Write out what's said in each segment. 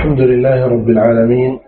الحمد لله رب العالمين.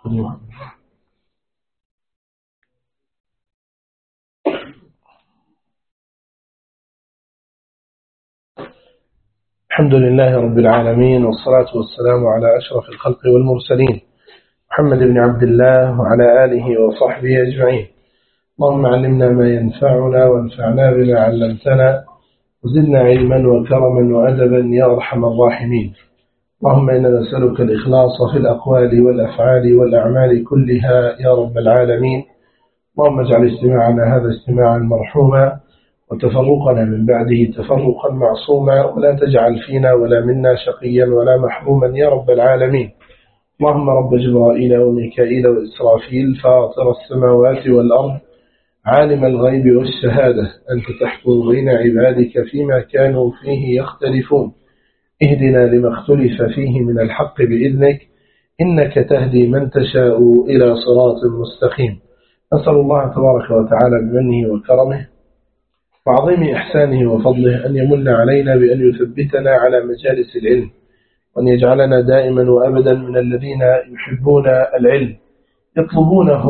الحمد لله رب العالمين، والصلاة والسلام على أشرف الخلق والمرسلين محمد بن عبد الله وعلى آله وصحبه أجمعين. اللهم علمنا ما ينفعنا وانفعنا بما علمتنا وزدنا علما وكرما وأدبا يا أرحم الراحمين. اللهم إنا نسألك الإخلاص في الأقوال والأفعال والأعمال كلها يا رب العالمين. اللهم اجعل استماعنا هذا استماعا مرحوما وتفرقنا من بعده تفرقا معصوما، ولا تجعل فينا ولا منا شقيا ولا محروما يا رب العالمين. اللهم رب جبرائيل وميكائيل وإسرافيل فاطر السماوات والأرض عالم الغيب والشهادة، أنت تحكم بين عبادك فيما كانوا فيه يختلفون، اهدنا لما اختلف فيه من الحق بإذنك، إنك تهدي من تشاء إلى صراط مستقيم. أسأل الله تبارك وتعالى بمنه وكرمه وعظيم إحسانه وفضله أن يمن علينا بأن يثبتنا على مجالس العلم، وأن يجعلنا دائما وأبدا من الذين يحبون العلم يطلبونه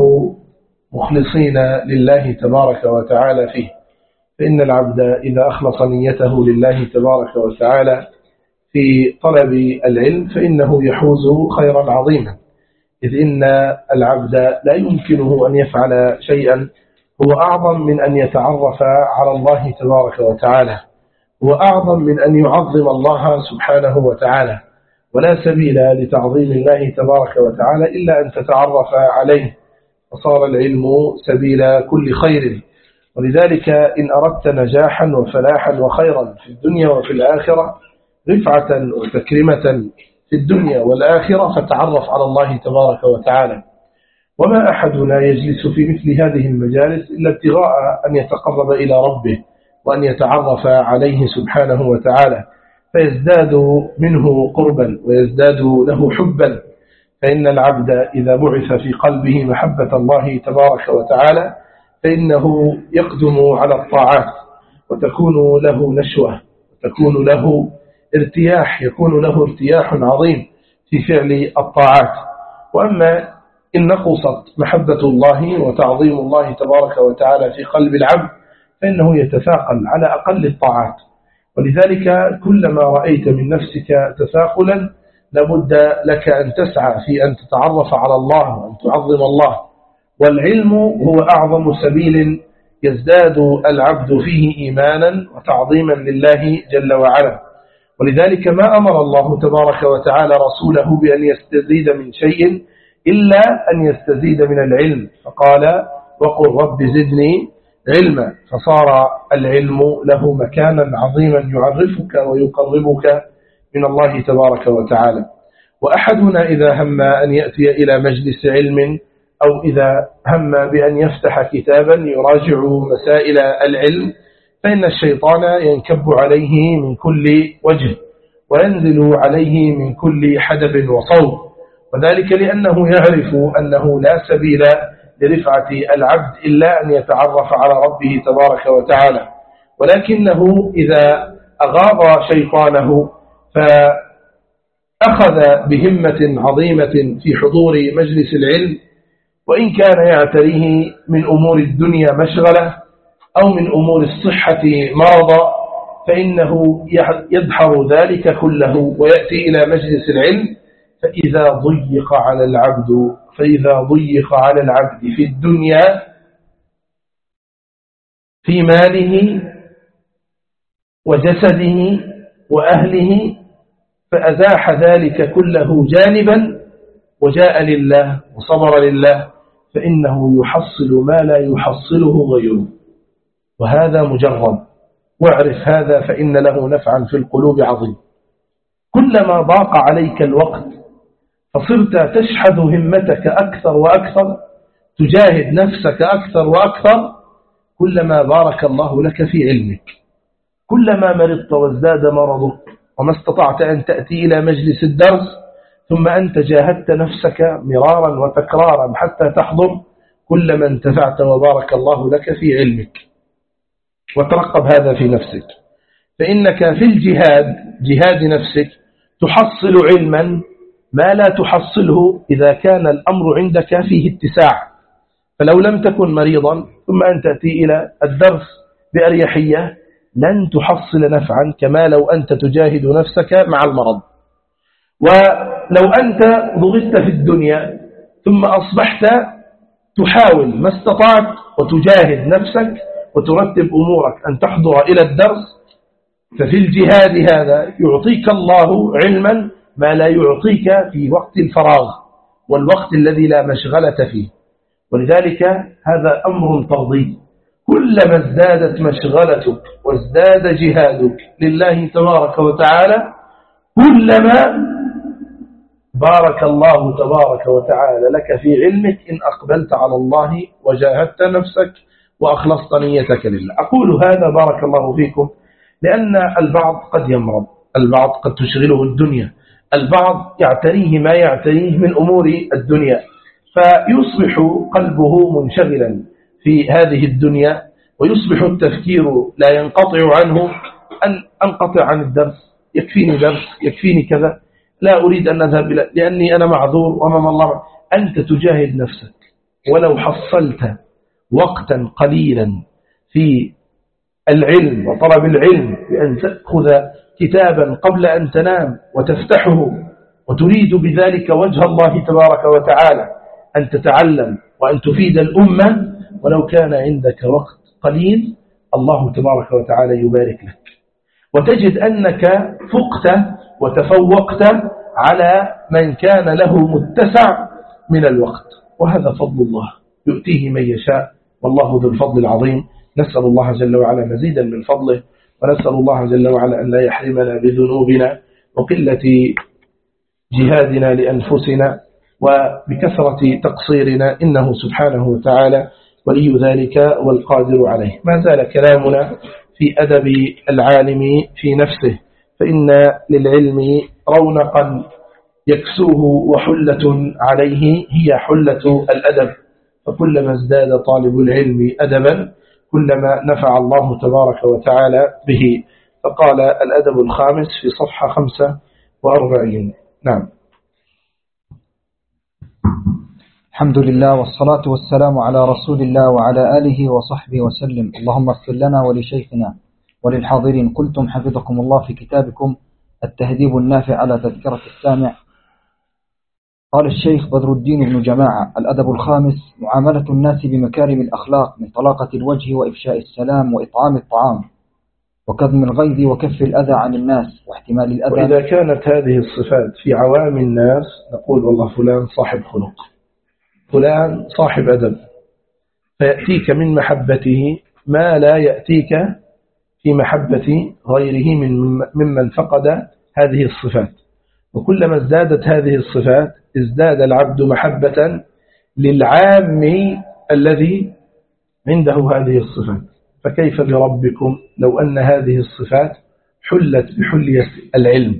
مخلصين لله تبارك وتعالى فيه. فإن العبد إذا أخلص نيته لله تبارك وتعالى في طلب العلم فإنه يحوز خيرا عظيما، إذ إن العبد لا يمكنه أن يفعل شيئا هو أعظم من أن يتعرف على الله تبارك وتعالى، هو أعظم من أن يعظم الله سبحانه وتعالى، ولا سبيل لتعظيم الله تبارك وتعالى إلا أن تتعرف عليه، فصار العلم سبيل كل خير. ولذلك إن أردت نجاحا وفلاحا وخيرا في الدنيا وفي الآخرة، رفعة وتكرمة في الدنيا والآخرة، فتعرف على الله تبارك وتعالى. وما أحدنا يجلس في مثل هذه المجالس إلا ابتغاء أن يتقرب إلى ربه وأن يتعرف عليه سبحانه وتعالى، فيزداد منه قربا ويزداد له حبا. فإن العبد إذا بعث في قلبه محبة الله تبارك وتعالى فإنه يقدم على الطاعات، وتكون له نشوة، وتكون له ارتياح، يكون له ارتياح عظيم في فعل الطاعات. وأما إن نقصت محبة الله وتعظيم الله تبارك وتعالى في قلب العبد فإنه يتثاقل على أقل الطاعات. ولذلك كلما رأيت من نفسك تثاقلا لابد لك أن تسعى في أن تتعرف على الله وأن تعظم الله. والعلم هو أعظم سبيل يزداد العبد فيه إيمانا وتعظيما لله جل وعلا. ولذلك ما أمر الله تبارك وتعالى رسوله بأن يستزيد من شيء إلا أن يستزيد من العلم، فقال وقل رب زدني علما، فصار العلم له مكانا عظيما يعرفك ويقربك من الله تبارك وتعالى. وأحدنا إذا هم أن يأتي إلى مجلس علم أو إذا هم بأن يفتح كتابا يراجع مسائل العلم فإن الشيطان ينكب عليه من كل وجه وينزل عليه من كل حدب وصوب، وذلك لأنه يعرف أنه لا سبيل لرفعة العبد إلا أن يتعرف على ربه تبارك وتعالى. ولكنه إذا أغاض شيطانه فأخذ بهمة عظيمة في حضور مجلس العلم، وإن كان يعتريه من أمور الدنيا مشغلة أو من أمور الصحة مرضا، فإنه يدحر ذلك كله ويأتي إلى مجلس العلم. فإذا ضيق على العبد في الدنيا في ماله وجسده وأهله فأزاح ذلك كله جانبا وجاء لله وصبر لله، فإنه يحصل ما لا يحصله غيره، وهذا مجرد. واعرف هذا فإن له نفعا في القلوب عظيم. كلما ضاق عليك الوقت فصرت تشحذ همتك أكثر وأكثر، تجاهد نفسك أكثر وأكثر، كلما بارك الله لك في علمك. كلما مرضت وازداد مرضك وما استطعت أن تأتي إلى مجلس الدرس ثم أنت جاهدت نفسك مرارا وتكرارا حتى تحضر، كلما انتفعت وبارك الله لك في علمك. وترقب هذا في نفسك، فإنك في الجهاد جهاد نفسك تحصل علما ما لا تحصله إذا كان الأمر عندك فيه اتساع. فلو لم تكن مريضا ثم أن تأتي إلى الدرس بأريحية لن تحصل نفعا كما لو أنت تجاهد نفسك مع المرض. ولو أنت ضغطت في الدنيا ثم أصبحت تحاول ما استطعت وتجاهد نفسك وترتب أمورك أن تحضر إلى الدرس، ففي الجهاد هذا يعطيك الله علما ما لا يعطيك في وقت الفراغ والوقت الذي لا مشغلة فيه. ولذلك هذا أمر طردي، كلما ازدادت مشغلتك وازداد جهادك لله تبارك وتعالى كلما بارك الله تبارك وتعالى لك في علمك إن أقبلت على الله وجاهدت نفسك وأخلصت نيتك لله. أقول هذا بارك الله فيكم لأن البعض قد يمرض، البعض قد تشغله الدنيا، البعض يعتريه ما يعتريه من أمور الدنيا، فيصبح قلبه منشغلا في هذه الدنيا ويصبح التفكير لا ينقطع عنه. أن أنقطع عن الدرس، يكفيني درس، يكفيني كذا، لا أريد أن أذهب لأني أنا معذور وأمام الله. أنت تجاهد نفسك، ولو حصلت وقتا قليلا في العلم وطلب العلم بأن تأخذ كتابا قبل أن تنام وتفتحه وتريد بذلك وجه الله تبارك وتعالى، أن تتعلم وأن تفيد الأمة، ولو كان عندك وقت قليل الله تبارك وتعالى يبارك لك، وتجد أنك فقت وتفوقت على من كان له متسع من الوقت. وهذا فضل الله يؤتيه من يشاء، والله ذو الفضل العظيم. نسأل الله جل وعلا مزيدا من فضله، ونسأل الله جل وعلا أن لا يحرمنا بذنوبنا وقلة جهادنا لأنفسنا وبكثرة تقصيرنا، إنه سبحانه وتعالى ولي ذلك والقادر عليه. ما زال كلامنا في أدب العالم في نفسه، فإن للعلم رونقا يكسوه وحلة عليه هي حلة الأدب، فكلما ازداد طالب العلم أدبا كلما نفع الله تبارك وتعالى به. فقال الأدب الخامس في صفحة 45. نعم. الحمد لله والصلاة والسلام على رسول الله وعلى آله وصحبه وسلم. اللهم اغفر لنا ولشيخنا وللحاضرين. قلتم حفظكم الله في كتابكم التهذيب النافع على تذكرة السامع. قال الشيخ بدر الدين بن جماعة: الأدب الخامس معاملة الناس بمكارم الأخلاق من طلاقة الوجه وإفشاء السلام وإطعام الطعام وكظم الغيظ وكف الأذى عن الناس واحتمال الأذى. وإذا كانت هذه الصفات في عوام الناس نقول والله فلان صاحب خلق، فلان صاحب أدب، فيأتيك من محبته ما لا يأتيك في محبة غيره ممن فقد هذه الصفات. وكلما ازدادت هذه الصفات ازداد العبد محبة للعام الذي عنده هذه الصفات. فكيف بربكم لو أن هذه الصفات حلت بحلية العلم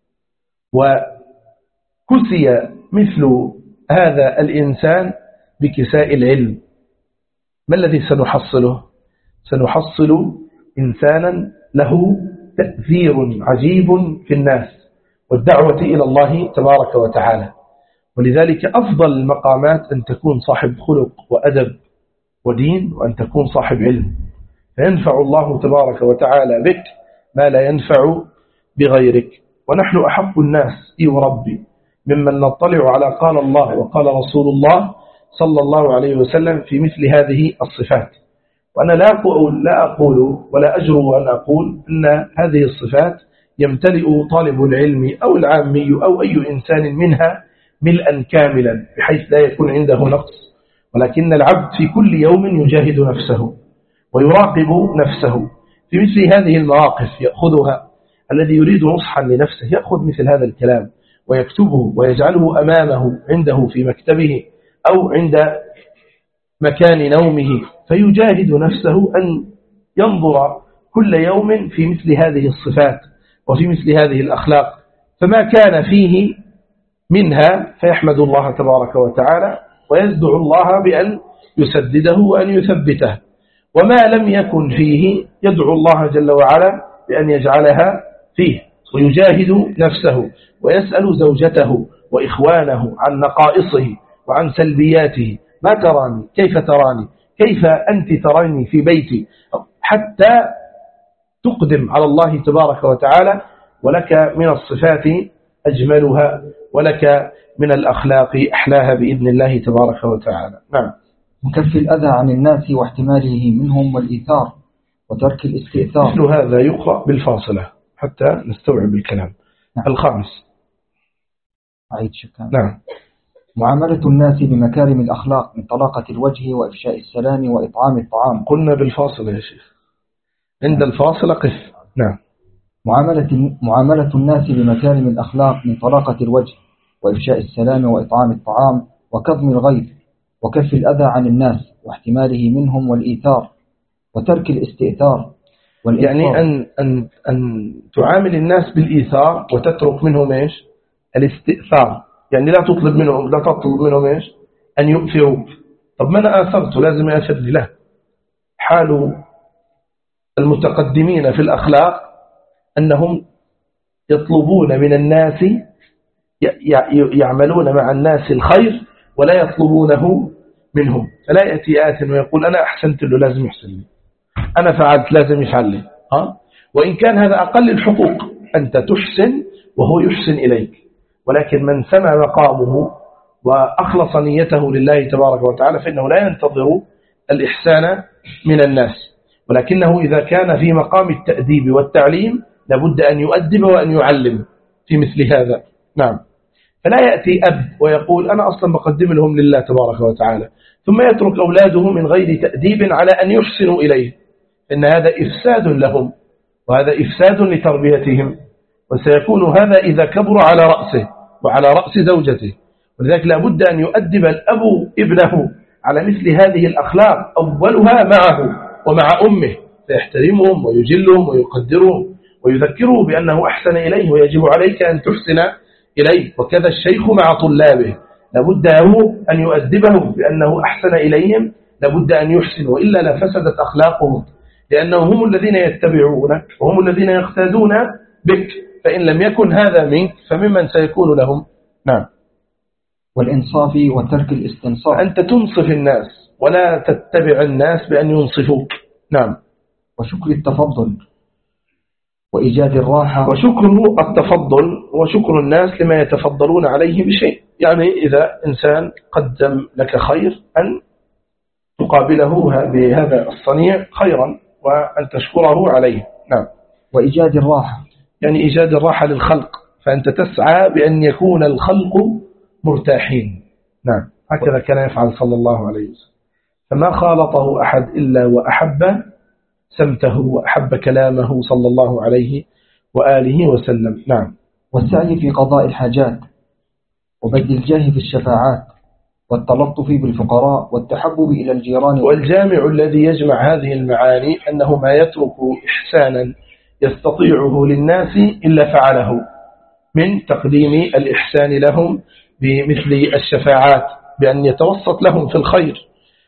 وكسي مثل هذا الإنسان بكساء العلم، ما الذي سنحصله؟ سنحصل إنسانا له تأثير عجيب في الناس والدعوة إلى الله تبارك وتعالى. ولذلك أفضل المقامات أن تكون صاحب خلق وأدب ودين، وأن تكون صاحب علم، فينفع الله تبارك وتعالى بك ما لا ينفع بغيرك. ونحن أحق الناس وربي ممن نطلع على قال الله وقال رسول الله صلى الله عليه وسلم في مثل هذه الصفات. وأنا لا أقول ولا أجرؤ أن أقول أن هذه الصفات يمتلئ طالب العلم أو العامي أو أي إنسان منها ملءا كاملا بحيث لا يكون عنده نقص، ولكن العبد في كل يوم يجاهد نفسه ويراقب نفسه في مثل هذه المواقف يأخذها. الذي يريد نصحا لنفسه يأخذ مثل هذا الكلام ويكتبه ويجعله أمامه عنده في مكتبه أو عند مكان نومه، فيجاهد نفسه أن ينظر كل يوم في مثل هذه الصفات وفي مثل هذه الأخلاق، فما كان فيه منها فيحمد الله تبارك وتعالى ويدعو الله بأن يسدده وأن يثبته، وما لم يكن فيه يدعو الله جل وعلا بأن يجعلها فيه. ويجاهد نفسه ويسأل زوجته وإخوانه عن نقائصه وعن سلبياته. ما تراني؟ كيف تراني؟ كيف أنت تراني في بيتي؟ حتى تقدم على الله تبارك وتعالى، ولك من الصفات أجملها، ولك من الأخلاق أحلاها بإذن الله تبارك وتعالى. نعم. وكف الأذى عن الناس واحتماله منهم والإيثار وترك الاستئثار. مثل هذا يقرأ بالفاصلة حتى نستوعب الكلام. نعم. الخامس. أعيد شكرا. نعم. معاملة الناس بمكارم الأخلاق من طلاقة الوجه وإفشاء السلام وإطعام الطعام. قلنا بالفاصلة يا شيخ، عند الفاصلة قف. نعم. معاملة الناس بمكارم الأخلاق من طلاقة الوجه وإفشاء السلام وإطعام الطعام وكظم الغيظ وكف الأذى عن الناس واحتماله منهم والإيثار وترك الاستئثار يعني أن تعامل الناس بالإيثار وتترك منهم إيش؟ الاستئثار. يعني لا تطلب منهم إيش؟ أن يؤثروك. طب ما أنا آثرت لازم أشد له. حال المتقدمين في الأخلاق أنهم يطلبون من الناس، يعملون مع الناس الخير ولا يطلبونه منهم. فلا يأتي آت ويقول أنا أحسنت له لازم يحسن لي، أنا فعلت لازم يفعل لي. وإن كان هذا أقل الحقوق، أنت تحسن وهو يحسن إليك. ولكن من سمع مقامه وأخلص نيته لله تبارك وتعالى فإنه لا ينتظر الإحسان من الناس، ولكنه إذا كان في مقام التأديب والتعليم لابد أن يؤدب وأن يعلم في مثل هذا. نعم. فلا يأتي أب ويقول أنا أصلا بقدم لهم لله تبارك وتعالى ثم يترك أولاده من غير تأديب على أن يحسنوا إليه، إن هذا إفساد لهم وهذا إفساد لتربيتهم، وسيكون هذا إذا كبر على رأسه وعلى رأس زوجته. ولذلك لابد أن يؤدب الأب ابنه على مثل هذه الأخلاق، أولها معه ومع أمه، فيحترمهم ويجلهم ويقدرهم ويذكره بأنه أحسن إليه ويجب عليك أن تحسن إليه. وكذا الشيخ مع طلابه لابد أن يؤدبهم بأنه أحسن إليهم، لابد أن يحسن، وإلا لفسدت أخلاقهم، لأنهم هم الذين يتبعونك وهم الذين يقتدون بك، فإن لم يكن هذا منك فممن سيكون لهم. نعم. والإنصاف وترك الاستنصاف. أنت تنصف الناس ولا تتبع الناس بأن ينصفوك. نعم. وشكر التفضل وإيجاد الراحة. وشكره التفضل وشكر الناس لما يتفضلون عليه بشيء، يعني إذا إنسان قدم لك خير أن تقابله بهذا الصنيع خيرا وأن تشكره عليه. نعم. وإيجاد الراحة، يعني إيجاد الراحة للخلق، فأنت تسعى بأن يكون الخلق مرتاحين. نعم. هكذا كان يفعل صلى الله عليه وسلم، فما خالطه أحد إلا وأحب سمته وأحب كلامه صلى الله عليه وآله وسلم. نعم. والسعي في قضاء الحاجات وبذل الجاه في الشفاعات والتلطف بالفقراء والتحبب إلى الجيران. والجامع الذي يجمع هذه المعاني أنه ما يترك إحسانا يستطيعه للناس إلا فعله، من تقديم الإحسان لهم بمثل الشفاعات بأن يتوسط لهم في الخير،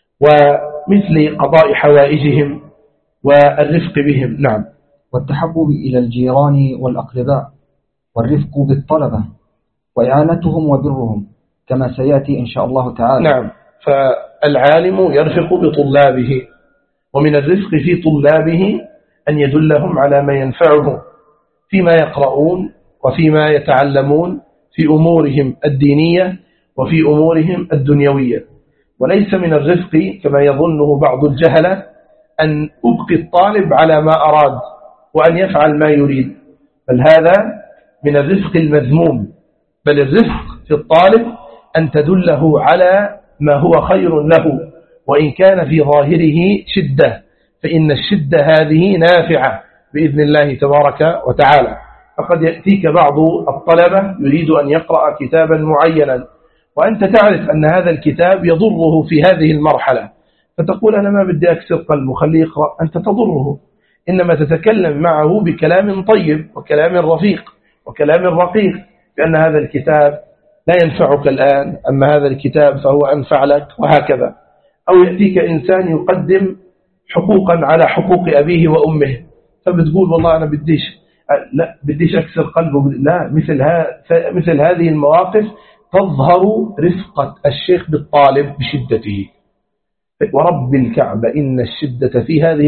ومثل قضاء حوائجهم والرفق بهم. نعم. والتحبب إلى الجيران والأقرباء والرفق بالطلبة وإعانتهم وبرهم كما سيأتي إن شاء الله تعالى. نعم. فالعالم يرفق بطلابه، ومن الرفق في طلابه أن يدلهم على ما ينفعهم فيما يقرؤون وفيما يتعلمون في أمورهم الدينية وفي أمورهم الدنيوية. وليس من الرفق كما يظنه بعض الجهلة أن أبقي الطالب على ما أراد وأن يفعل ما يريد، بل هذا من الرفق المذموم. بل الرفق في الطالب أن تدله على ما هو خير له، وإن كان في ظاهره شدة، فإن الشدة هذه نافعة بإذن الله تبارك وتعالى. فقد يأتيك بعض الطلبة يريد أن يقرأ كتابا معينا، وأنت تعرف أن هذا الكتاب يضره في هذه المرحلة، فتقول أنا ما بدي أكسر قلبه خليه يقرأ. أنت تضره، إنما تتكلم معه بكلام طيب وكلام رفيق وكلام رقيق، لأن هذا الكتاب لا ينفعك الآن، أما هذا الكتاب فهو أنفع لك، وهكذا. أو يأتيك إنسان يقدم حقوقا على حقوق أبيه وأمه، فبتقول والله أنا بديش لا بديش أكسر قلبه، لا، مثل هذه المواقف تظهر رفقة الشيخ بالطالب بشدته. ورب الكعبة إن الشدة في هذه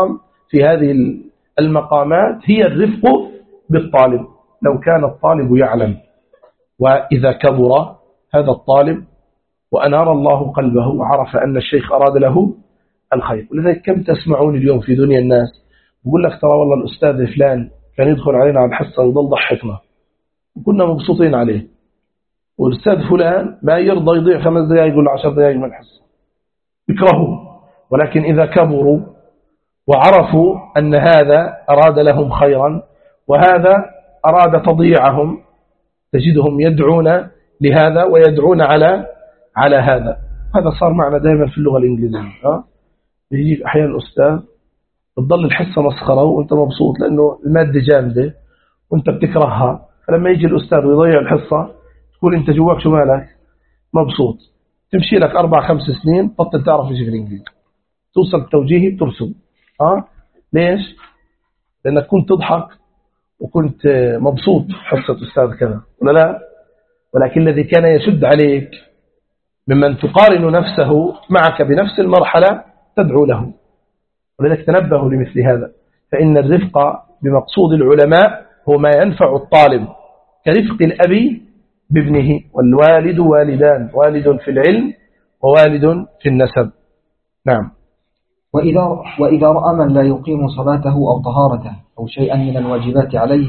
المقامات هي الرفق بالطالب. لو كان الطالب يعلم وإذا كبر هذا الطالب وأنار الله قلبه وعرف أن الشيخ أراد له الخير. ولذلك كم تسمعون اليوم في دنيا الناس يقول لك ترى والله الأستاذ فلان كان يدخل علينا على الحصة ويضل ضحكنا وكنا مبسوطين عليه، والأستاذ فلان ما يرضى يضيع 5 دقائق ولا 10 دقائق من الحصة، يكرهوا. ولكن إذا كبروا وعرفوا أن هذا أراد لهم خيرا وهذا أراد تضييعهم تجدهم يدعون لهذا ويدعون على هذا. هذا صار معنا دائما في اللغة الإنجليزية. يجيك أحيانا أستاذ تضل الحصة مسخرة وأنت مبسوط لأنه المادة جامدة وأنت بتكرهها، فلما يجي الأستاذ ويضيع الحصة تقول أنت جواك شو مالك مبسوط، تمشي لك 4-5 سنين بطل تعرف ايش في الإنجليزي، توصل التوجيهي بترسم. ليش؟ لأنك كنت تضحك وكنت مبسوط حصة أستاذ كذا ولا لا؟ ولكن الذي كان يشد عليك ممن تقارن نفسه معك بنفس المرحلة تدعو له. ولذلك تنبهوا لمثل هذا، فإن الرفق بمقصود العلماء هو ما ينفع الطالب كرفق الأب بابنه، والوالد والدان، والد في العلم ووالد في النسب. نعم. وإذا رأى من لا يقيم صلاته أو طهارته أو شيئا من الواجبات عليه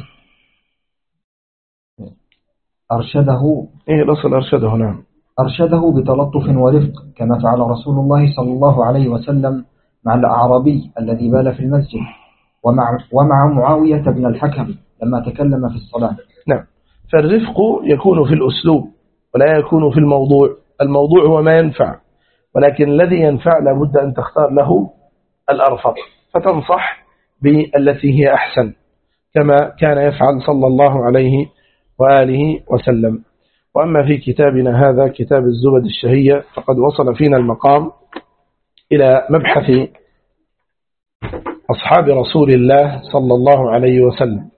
أرشده. الأصل أرشده. نعم. أرشده بتلطف ورفق كما فعل رسول الله صلى الله عليه وسلم مع الأعرابي الذي بال في المسجد ومع معاوية بن الحكم لما تكلم في الصلاة. نعم. فالرفق يكون في الأسلوب ولا يكون في الموضوع. الموضوع هو ما ينفع، ولكن الذي ينفع لابد أن تختار له الأرفق، فتنصح بالتي هي أحسن كما كان يفعل صلى الله عليه وآله وسلم. وأما في كتابنا هذا كتاب الزبد الشهية فقد وصل فينا المقام إلى مبحث أصحاب رسول الله صلى الله عليه وسلم.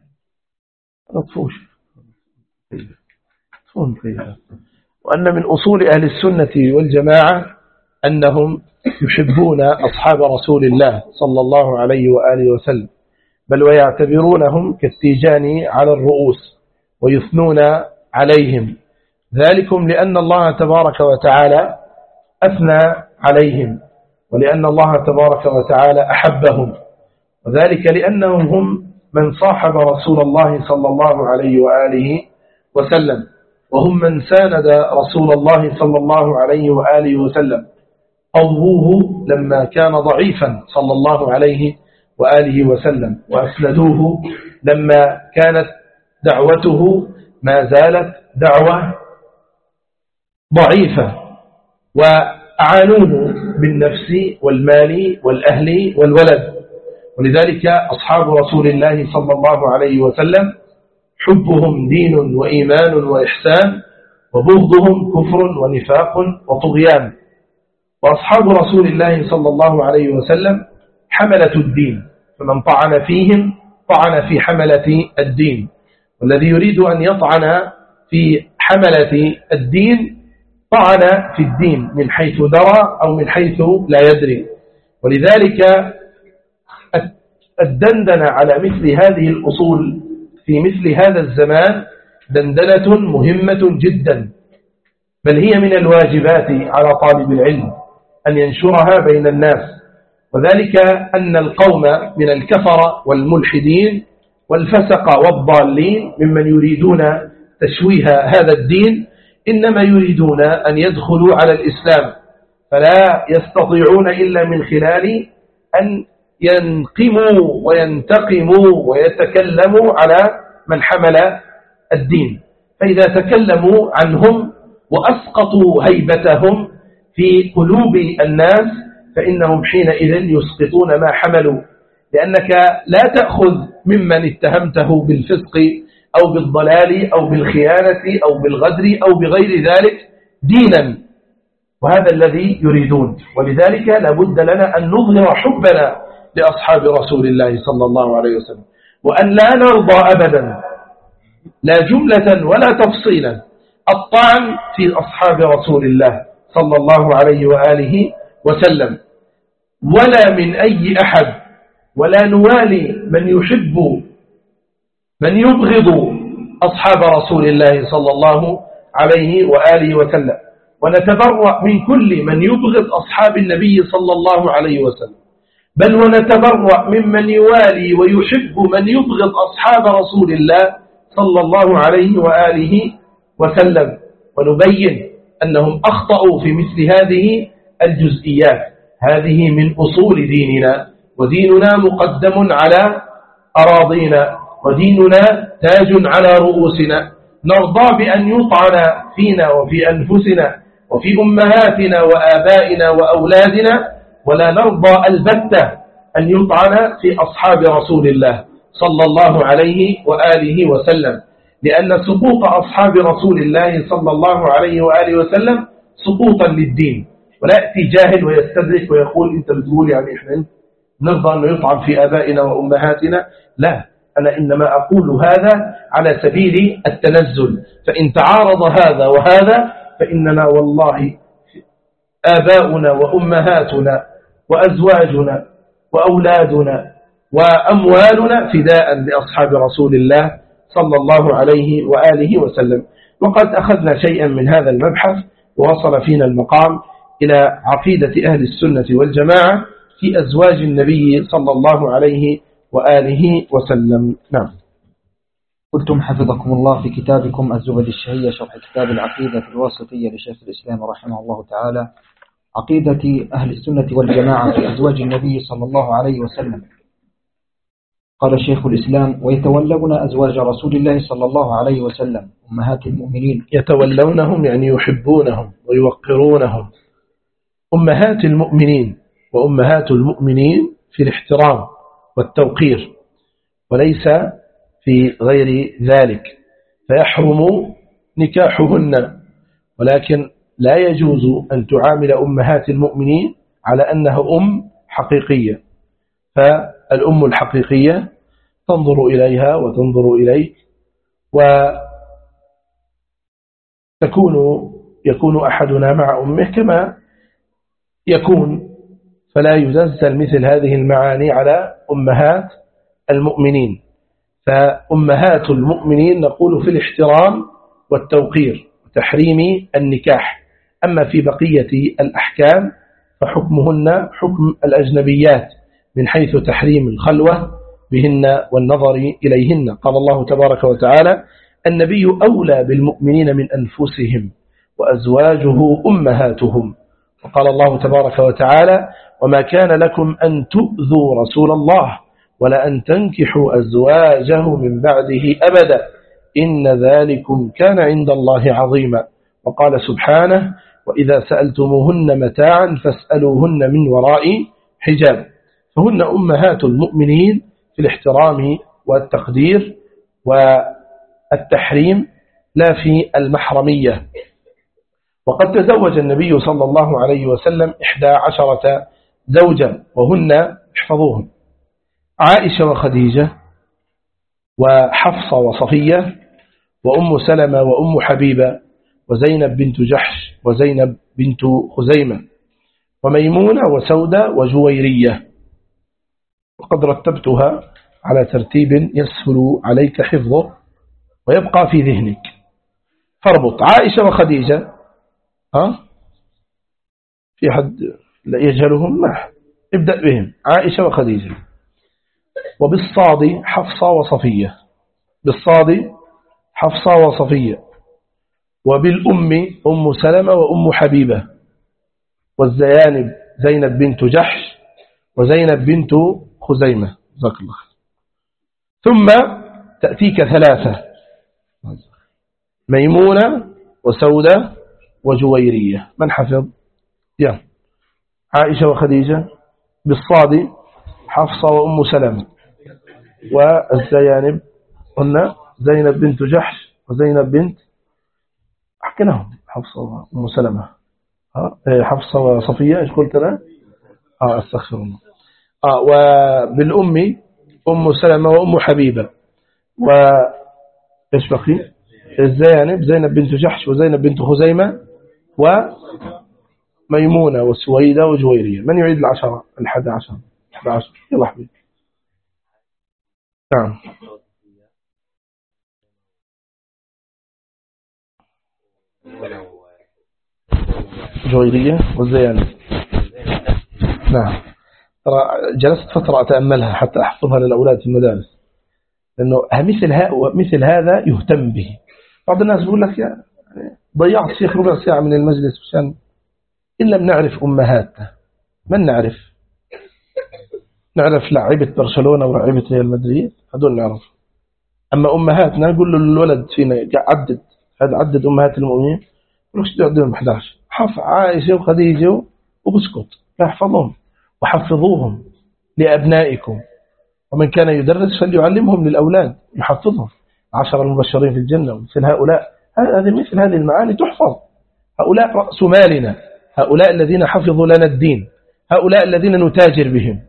وأن من أصول أهل السنة والجماعة أنهم يحبون أصحاب رسول الله صلى الله عليه وآله وسلم، بل ويعتبرونهم كالتيجان على الرؤوس ويثنون عليهم، ذلكم لأن الله تبارك وتعالى أثنى عليهم، ولأن الله تبارك وتعالى أحبهم، وذلك لأنهم هم من صاحب رسول الله صلى الله عليه وآله وسلم، وهم من ساند رسول الله صلى الله عليه وآله وسلم، قووه لما كان ضعيفا صلى الله عليه وآله وسلم، وأسندوه لما كانت دعوته ما زالت دعوة ضعيفة، وأعانوه بالنفس والمال والأهل والولد. ولذلك أصحاب رسول الله صلى الله عليه وسلم حبهم دين وإيمان وإحسان، وبغضهم كفر ونفاق وطغيان. وأصحاب رسول الله صلى الله عليه وسلم حملة الدين، فمن طعن فيهم طعن في حملة الدين، والذي يريد أن يطعن في حملة الدين طعن في الدين من حيث درى أو من حيث لا يدري. ولذلك الدندنة على مثل هذه الأصول في مثل هذا الزمان دندنة مهمة جدا، بل هي من الواجبات على طالب العلم أن ينشرها بين الناس. وذلك أن القوم من الكفر والملحدين والفسق والضالين ممن يريدون تشويه هذا الدين إنما يريدون أن يدخلوا على الإسلام، فلا يستطيعون إلا من خلال أن ينقموا وينتقموا ويتكلموا على من حمل الدين. فإذا تكلموا عنهم وأسقطوا هيبتهم في قلوب الناس فإنهم حينئذ يسقطون ما حملوا، لأنك لا تأخذ ممن اتهمته بالفسق أو بالضلال أو بالخيانة أو بالغدر أو بغير ذلك دينا، وهذا الذي يريدون. ولذلك لابد لنا أن نظهر حبنا لأصحاب رسول الله صلى الله عليه وسلم، وأن لا نرضى أبدا لا جملة ولا تفصيلا الطعن في أصحاب رسول الله صلى الله عليه وآله وسلم، ولا من أي أحد، ولا نوالي من يحب من يبغض أصحاب رسول الله صلى الله عليه وآله وسلم، ونتبرأ من كل من يبغض أصحاب النبي صلى الله عليه وسلم، بل ونتبرأ ممن يوالي ويحب من يبغض أصحاب رسول الله صلى الله عليه وآله وسلم، ونبين أنهم أخطأوا في مثل هذه الجزئيات. هذه من أصول ديننا، وديننا مقدم على أراضينا، وديننا تاج على رؤوسنا. نرضى بأن يطعن فينا وفي أنفسنا وفي أمهاتنا وآبائنا وأولادنا، ولا نرضى البتة أن يطعن في أصحاب رسول الله صلى الله عليه وآله وسلم، لأن سقوط أصحاب رسول الله صلى الله عليه وآله وسلم سقوطا للدين. ولا يأتي جاهل ويستدرك ويقول أنت بتقول يعني إحنا نرضى أن يطعن في آبائنا وأمهاتنا. لا، أنا إنما أقول هذا على سبيل التنزل، فإن تعارض هذا وهذا فإننا والله آباؤنا وأمهاتنا وأزواجنا وأولادنا وأموالنا فداء لأصحاب رسول الله صلى الله عليه وآله وسلم. وقد أخذنا شيئا من هذا المبحث، ووصل فينا المقام إلى عقيدة أهل السنة والجماعة في أزواج النبي صلى الله عليه وآله وسلم. نعم. قلتم حفظكم الله في كتابكم الزبد الشهية شرح كتاب العقيدة الواسطية لشيخ الإسلام رحمه الله تعالى عقيدة أهل السنة والجماعة في أزواج النبي صلى الله عليه وسلم. قال شيخ الإسلام: ويتولون أزواج رسول الله صلى الله عليه وسلم أمهات المؤمنين. يتولونهم يعني يحبونهم ويوقرونهم. أمهات المؤمنين وأمهات المؤمنين في الاحترام والتوقير، وليس في غير ذلك، فيحرم نكاحهن، ولكن لا يجوز أن تعامل أمهات المؤمنين على أنها أم حقيقية. فالأم الحقيقية تنظر إليها وتنظر إليك، يكون أحدنا مع أمه كما يكون، فلا ينزل مثل هذه المعاني على أمهات المؤمنين. فأمهات المؤمنين نقول في الاحترام والتوقير وتحريم النكاح. أما في بقية الأحكام فحكمهن حكم الأجنبيات من حيث تحريم الخلوة بهن والنظر إليهن. قال الله تبارك وتعالى: النبي أولى بالمؤمنين من أنفسهم وأزواجه أمهاتهم. وقال الله تبارك وتعالى: وما كان لكم أن تؤذوا رسول الله ولا أن تنكحوا أزواجه من بعده أبدا إن ذلكم كان عند الله عظيما. وقال سبحانه: وإذا سألتموهن متاعا فاسألوهن من وراء حجاب. فهن أمهات المؤمنين في الاحترام والتقدير والتحريم، لا في المحرمية. وقد تزوج النبي صلى الله عليه وسلم 11 زوجا، وهن احفظوهم: عائشة وخديجة وحفصة وصفية وأم سلمة وأم حبيبة وزينب بنت جحش وزينب بنت خزيمة وميمونة وسودة وجويرية. وقد رتبتها على ترتيب يسهل عليك حفظه ويبقى في ذهنك. فاربط عائشة وخديجة، في حد يجهلهم؟ ما ابدأ بهم: عائشة وخديجة. وبالصاد حفصة وصفية، بالصاد حفصة وصفية. وبالأم أم سلمة وأم حبيبة. والزيانب زينب بنت جحش وزينب بنت خزيمة. جزاك الله. ثم تأتيك 3: ميمونة وسودة وجويرية. من حفظ؟ يا عائشة وخديجة، بالصاد حفصة وأم سلمة، والزيانب هن زينب بنت جحش وزينب بنت، حكيناهم حفصة وأم سلمة، حفصة وصفية. إيش قلت أنا؟ أستغفر الله. وبالأم أم سلمة وأم حبيبة وإيش بقي الزينب زينب بنت جحش وزينب بنت خزيمة وميمونة وسويدة وجويرية. من يعيد 11 يلا حبيبي. نعم جويرية والزينب. نعم جلست فترة أتأملها حتى أحفظها للأولاد في المدارس، لأنه مثل هذا يهتم به. بعض الناس يقول لك يا ضيعت شيخ ربع ساعة من المجلس مشان إن لم نعرف أمهاتنا. من نعرف لعيبة برشلونة ولعيبة ريال مدريد، هذول نعرف. أما أمهاتنا نقول له الولد فينا عدد أمهات المؤمنين، يقول لك عندهم 11 حفظ عائشة وخديجة وبسكت، يحفظهم وحفظوهم لأبنائكم، ومن كان يدرس فليعلمهم للأولاد يحفظهم. 10 المبشرين في الجنة ومثل هؤلاء، مثل هذه المعاني تحفظ. هؤلاء رأس مالنا، هؤلاء الذين حفظوا لنا الدين، هؤلاء الذين نتاجر بهم.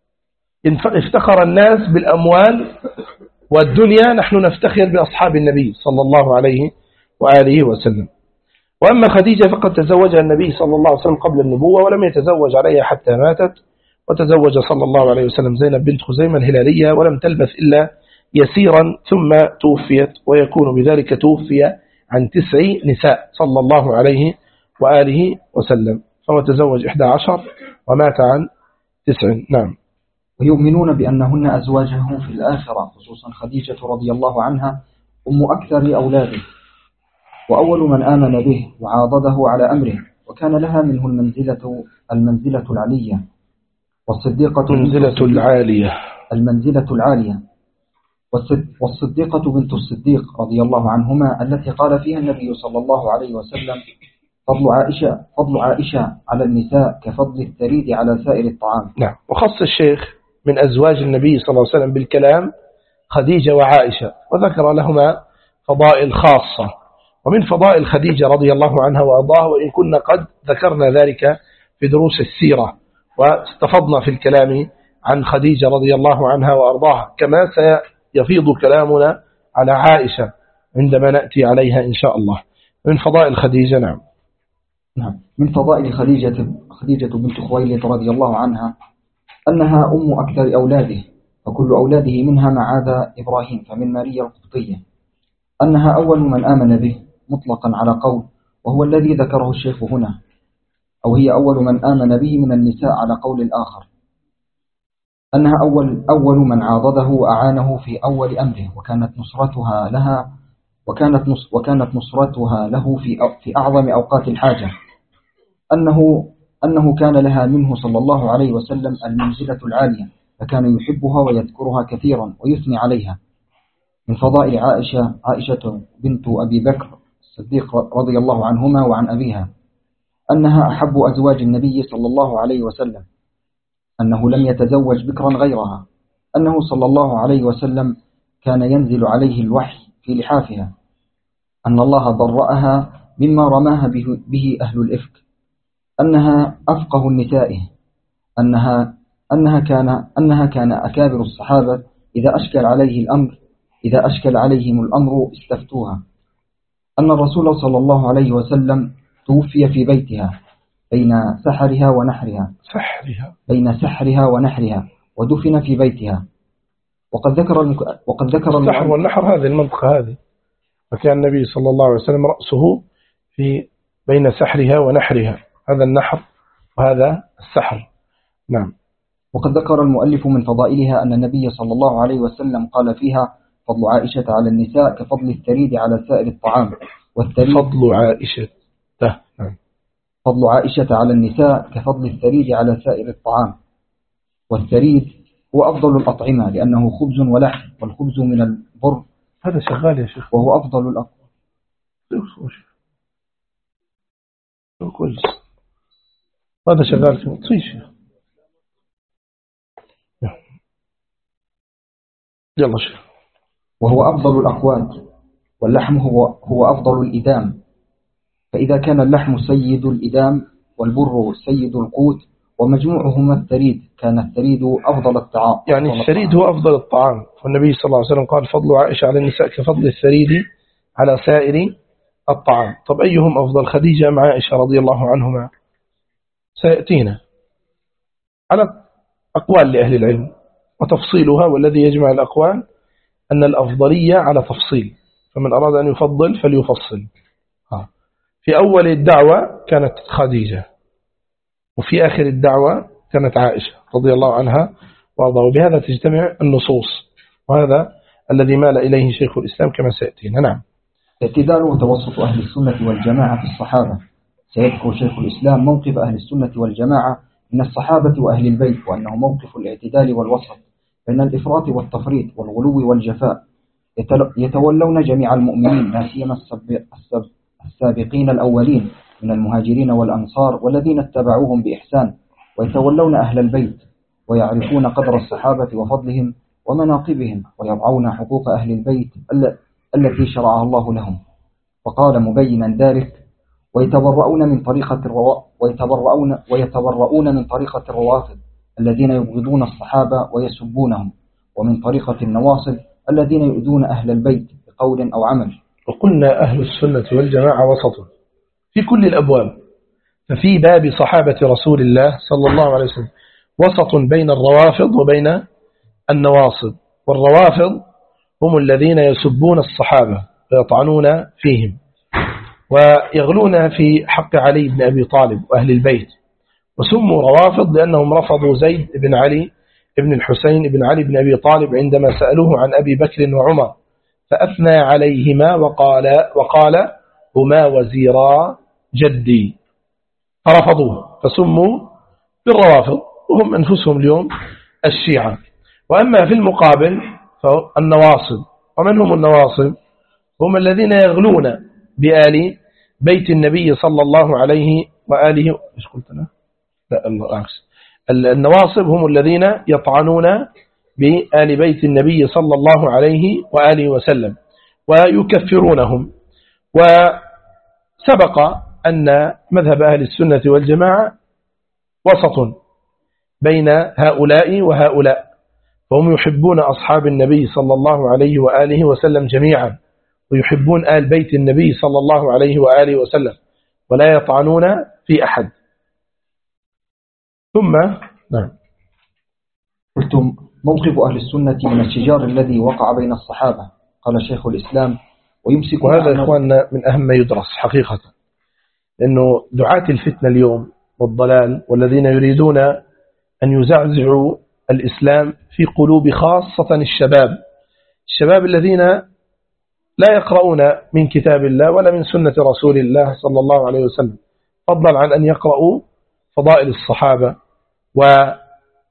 افتخر الناس بالأموال والدنيا، نحن نفتخر بأصحاب النبي صلى الله عليه وآله وسلم. وأما خديجة فقد تزوجها النبي صلى الله عليه وسلم قبل النبوة ولم يتزوج عليها حتى ماتت، وتزوج صلى الله عليه وسلم زينب بنت خزيمة الهلالية ولم تلبث إلا يسيرا ثم توفيت، ويكون بذلك توفي عن 9 نساء صلى الله عليه وآله وسلم، فهو تزوج 11 ومات عن 9. نعم. ويؤمنون بأنهن أزواجه في الآخرة، خصوصا خديجة رضي الله عنها أم أكثر أولاده، وأول من آمن به وعاضده على أمره، وكان لها منه المنزلة العلية، والصديقة المنزلة العالية، والصديقة بنت الصديق رضي الله عنهما التي قال فيها النبي صلى الله عليه وسلم: فضل عائشة على النساء كفضل الثريد على سائر الطعام. نعم. وخص الشيخ من أزواج النبي صلى الله عليه وسلم بالكلام خديجة وعائشة، وذكر لهما فضائل خاصة. ومن فضائل خديجة رضي الله عنها وأرضاها، وإن كنا قد ذكرنا ذلك في دروس السيرة واستفضنا في الكلام عن خديجة رضي الله عنها وأرضاها، كما سيفيض كلامنا على عائشة عندما نأتي عليها إن شاء الله. من فضائل خديجة. نعم. من فضائل خديجة بنت خويلد رضي الله عنها أنها أم أكثر أولاده، وكل أولاده منها ما عدا إبراهيم فمن ماريا القبطية. أنها أول من آمن به مطلقا على قول، وهو الذي ذكره الشيخ هنا، أو هي أول من آمن به من النساء على قول الآخر. أنها أول من عاضده وأعانه في أول أمره، وكانت نصرتها له في أعظم أوقات الحاجة. أنه كان لها منه صلى الله عليه وسلم المنزلة العالية، فكان يحبها ويذكرها كثيرا ويثني عليها. من فضائل عائشة بنت أبي بكر الصديق رضي الله عنهما وعن أبيها أنها أحب أزواج النبي صلى الله عليه وسلم، أنه لم يتزوج بكرا غيرها، أنه صلى الله عليه وسلم كان ينزل عليه الوحي في لحافها، أن الله برأها مما رماها به أهل الإفك، أنها أفقه النساء، أنها كان أكابر الصحابة إذا أشكل عليهم الأمر استفتوها، أن الرسول صلى الله عليه وسلم توفي في بيتها بين سحرها ونحرها ودفن في بيتها. وقد ذكر السحر والنحر هذه المنطقة هذه، وكان النبي صلى الله عليه وسلم رأسه بين سحرها ونحرها، هذا النحر وهذا السحر. نعم. وقد ذكر المؤلف من فضائلها أن النبي صلى الله عليه وسلم قال فيها: فضل عائشة على النساء كفضل الثريد على سائر الطعام. فضل عائشة على النساء كفضل الثريد على سائر الطعام. والثريد هو أفضل الأطعمة لأنه خبز ولحم، والخبز من البر. هذا شغال يا شيخ. وهو أفضل الأطعمة. كويس. هذا شغال شيخ. يلا شيخ. وهو أفضل الأقوات، واللحم هو أفضل الإدام، فإذا كان اللحم سيد الإدام والبر سيد القوت ومجموعهما الثريد، كان الثريد أفضل الطعام. يعني الثريد هو أفضل الطعام، والنبي صلى الله عليه وسلم قال فضل عائشة على النساء كفضل الثريد على سائر الطعام. طب أيهم أفضل، خديجة أم عائشة رضي الله عنهما؟ سيأتينا على أقوال لأهل العلم وتفصيلها، والذي يجمع الأقوال أن الأفضلية على تفصيل، فمن أراد أن يفضل فليفصل. في أول الدعوة كانت خديجة، وفي آخر الدعوة كانت عائشة رضي الله عنها وأرضاه، وبهذا تجتمع النصوص، وهذا الذي مال إليه شيخ الإسلام كما سيأتينا. نعم. اعتدال وتوسط أهل السنة والجماعة في الصحابة. سيذكر شيخ الإسلام موقف أهل السنة والجماعة من الصحابة وأهل البيت، وأنه موقف الاعتدال والوسط بين الإفراط والتفريط والغلو والجفاء. يتولون جميع المؤمنين، لا سيما السابقين الأولين من المهاجرين والأنصار والذين اتبعوهم بإحسان، ويتولون أهل البيت، ويعرفون قدر الصحابة وفضلهم ومناقبهم، ويرعون حقوق أهل البيت التي شرعها الله لهم. وقال مبينا ذلك: ويتبرؤون من طريقة الروافض الذين يبغضون الصحابة ويسبونهم، ومن طريقة النواصب الذين يؤذون أهل البيت بقول أو عمل. وقلنا أهل السنة والجماعة وسط في كل الأبواب، ففي باب صحابة رسول الله صلى الله عليه وسلم وسط بين الروافض وبين النواصب. والروافض هم الذين يسبون الصحابة ويطعنون فيهم ويغلون في حق علي بن أبي طالب وأهل البيت، وسموا روافض لأنهم رفضوا زيد بن علي بن الحسين بن علي بن أبي طالب عندما سألوه عن أبي بكر وعمر، فأثنى عليهما وقال هما وزيرا جدي، فرفضوه فسموا بالروافض، وهم أنفسهم اليوم الشيعة. وأما في المقابل فالنواصب، ومن هم النواصب؟ هم الذين يغلون بآل بيت النبي صلى الله عليه وآله. إيش قلت أنا؟ لا، العكس. النواصب هم الذين يطعنون بآل بيت النبي صلى الله عليه وآله وسلم ويكفرونهم. وسبق أن مذهب أهل السنة والجماعة وسط بين هؤلاء وهؤلاء، فهم يحبون أصحاب النبي صلى الله عليه وآله وسلم جميعا، ويحبون آل بيت النبي صلى الله عليه وآله وسلم، ولا يطعنون في أحد. ثم نعم، قلتم موقف أهل السنة من الشجار الذي وقع بين الصحابة. قال شيخ الإسلام: ويمسك. وهذا إخواننا من أهم ما يدرس حقيقة، لأنه دعاة الفتنة اليوم والضلال والذين يريدون أن يزعزعوا الإسلام في قلوب خاصة الشباب الذين لا يقرؤون من كتاب الله ولا من سنة رسول الله صلى الله عليه وسلم، فضلا عن أن يقرؤوا فضائل الصحابة وثناء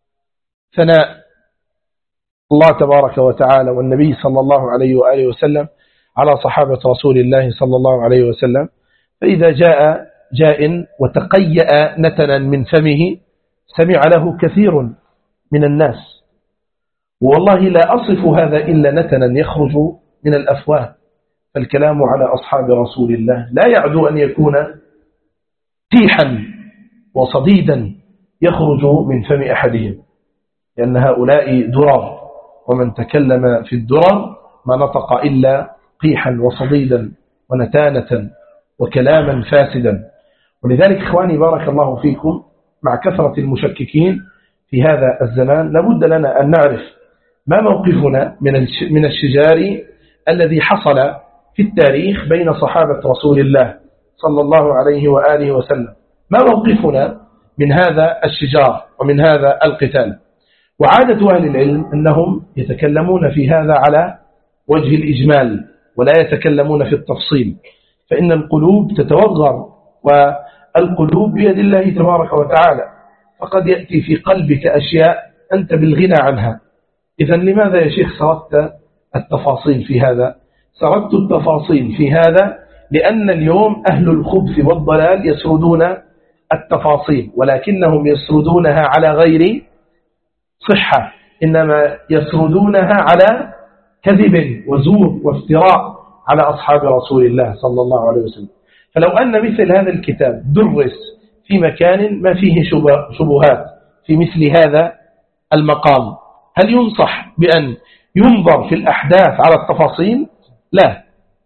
الله تبارك وتعالى والنبي صلى الله عليه وآله وسلم على صحابة رسول الله صلى الله عليه وسلم. فإذا جاء وتقيأ نتنا من فمه سمع له كثير من الناس، والله لا أصف هذا إلا نتنا يخرج من الأفواه. فالكلام على أصحاب رسول الله لا يعدو أن يكون قيحا وصديدا يخرج من فم أحدهم، لأن هؤلاء درر، ومن تكلم في الدرر ما نطق إلا قيحا وصديدا ونتانة وكلاما فاسدا. ولذلك إخواني بارك الله فيكم، مع كثرة المشككين في هذا الزمان لابد لنا أن نعرف ما موقفنا من الشجار الذي حصل في التاريخ بين صحابة رسول الله صلى الله عليه وآله وسلم. ما موقفنا من هذا الشجار ومن هذا القتال؟ وعادة أهل العلم أنهم يتكلمون في هذا على وجه الإجمال ولا يتكلمون في التفصيل، فإن القلوب تتوغر، والقلوب بيد الله تبارك وتعالى، فقد يأتي في قلبك أشياء أنت بالغنى عنها. إذن لماذا يا شيخ سردت التفاصيل في هذا؟ سردت التفاصيل في هذا لأن اليوم أهل الخبث والضلال يسردون التفاصيل، ولكنهم يسردونها على غير صحة، إنما يسردونها على كذب وزور وافتراء على أصحاب رسول الله صلى الله عليه وسلم. فلو أن مثل هذا الكتاب درس في مكان ما فيه شبهات في مثل هذا المقام، هل ينصح بأن ينظر في الأحداث على التفاصيل؟ لا.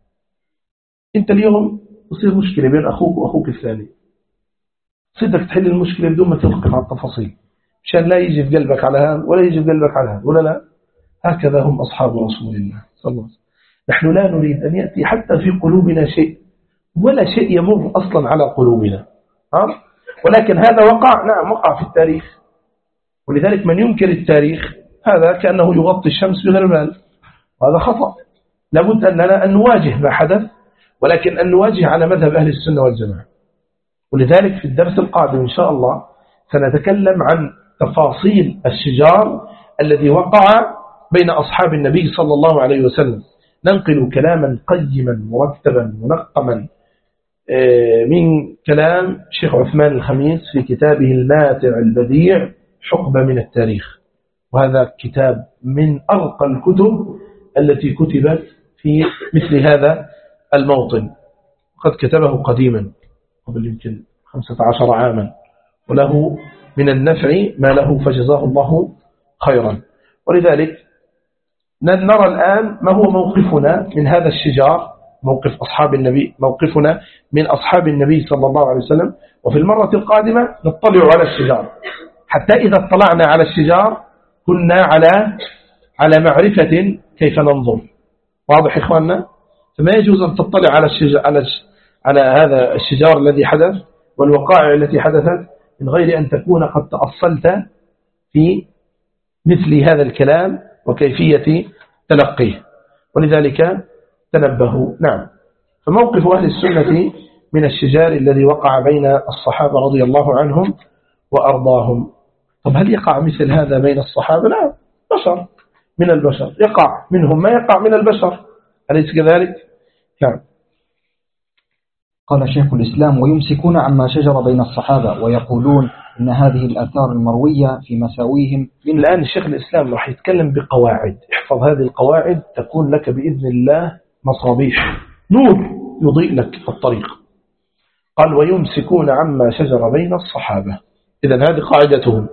أنت اليوم تصير مشكلة بين أخوك وأخوك الثاني، صدق تحل المشكلة بدون ما توقف على التفاصيل، مشان لا يجي في قلبك على هذا ولا يجي في قلبك على هذا، ولا لا؟ هكذا هم أصحاب رسول الله صلى الله عليه وسلم. نحن لا نريد أن يأتي حتى في قلوبنا شيء، ولا شيء يمر أصلا على قلوبنا، ولكن هذا وقع، نعم وقع في التاريخ. ولذلك من ينكر التاريخ هذا كأنه يغطي الشمس بغربال، وهذا خطأ. لابد أننا أن نواجه ما حدث، ولكن أن نواجه على مذهب أهل السنة والجماعة. ولذلك في الدرس القادم إن شاء الله سنتكلم عن تفاصيل الشجار الذي وقع بين أصحاب النبي صلى الله عليه وسلم. ننقل كلاما قيما مرتبا منقما من كلام شيخ عثمان الخميس في كتابه الماتع البديع حقبة من التاريخ، وهذا كتاب من أرقى الكتب التي كتبت في مثل هذا الموطن، قد كتبه قديما قبل يمكن 15 عاما، وله من النفع ما له فجزاه الله خيرا. ولذلك نرى الآن ما هو موقفنا من هذا الشجار، موقف أصحاب النبي، موقفنا من أصحاب النبي صلى الله عليه وسلم. وفي المرة القادمة نطلع على الشجار، حتى إذا اطلعنا على الشجار كنا على معرفة كيف ننظر. واضح إخواننا؟ فما يجوز أن تطلع على هذا الشجار الذي حدث والوقائع التي حدثت من غير أن تكون قد تأصلت في مثل هذا الكلام وكيفية تلقيه. ولذلك تنبهوا. نعم. فموقف أهل السنة من الشجار الذي وقع بين الصحابة رضي الله عنهم وأرضاهم. طب هل يقع مثل هذا بين الصحابة؟ لا، بشر من البشر، يقع منهم ما يقع من البشر، أليس كذلك؟ نعم. قال شيخ الإسلام: ويمسكون عما شجر بين الصحابة ويقولون إن هذه الآثار المروية في مساويهم. الآن الشيخ الإسلام راح يتكلم بقواعد، احفظ هذه القواعد تكون لك بإذن الله مصابيح نور يضيء لك الطريق. قال: ويمسكون عما شجر بين الصحابة. إذن هذه قاعدتهم.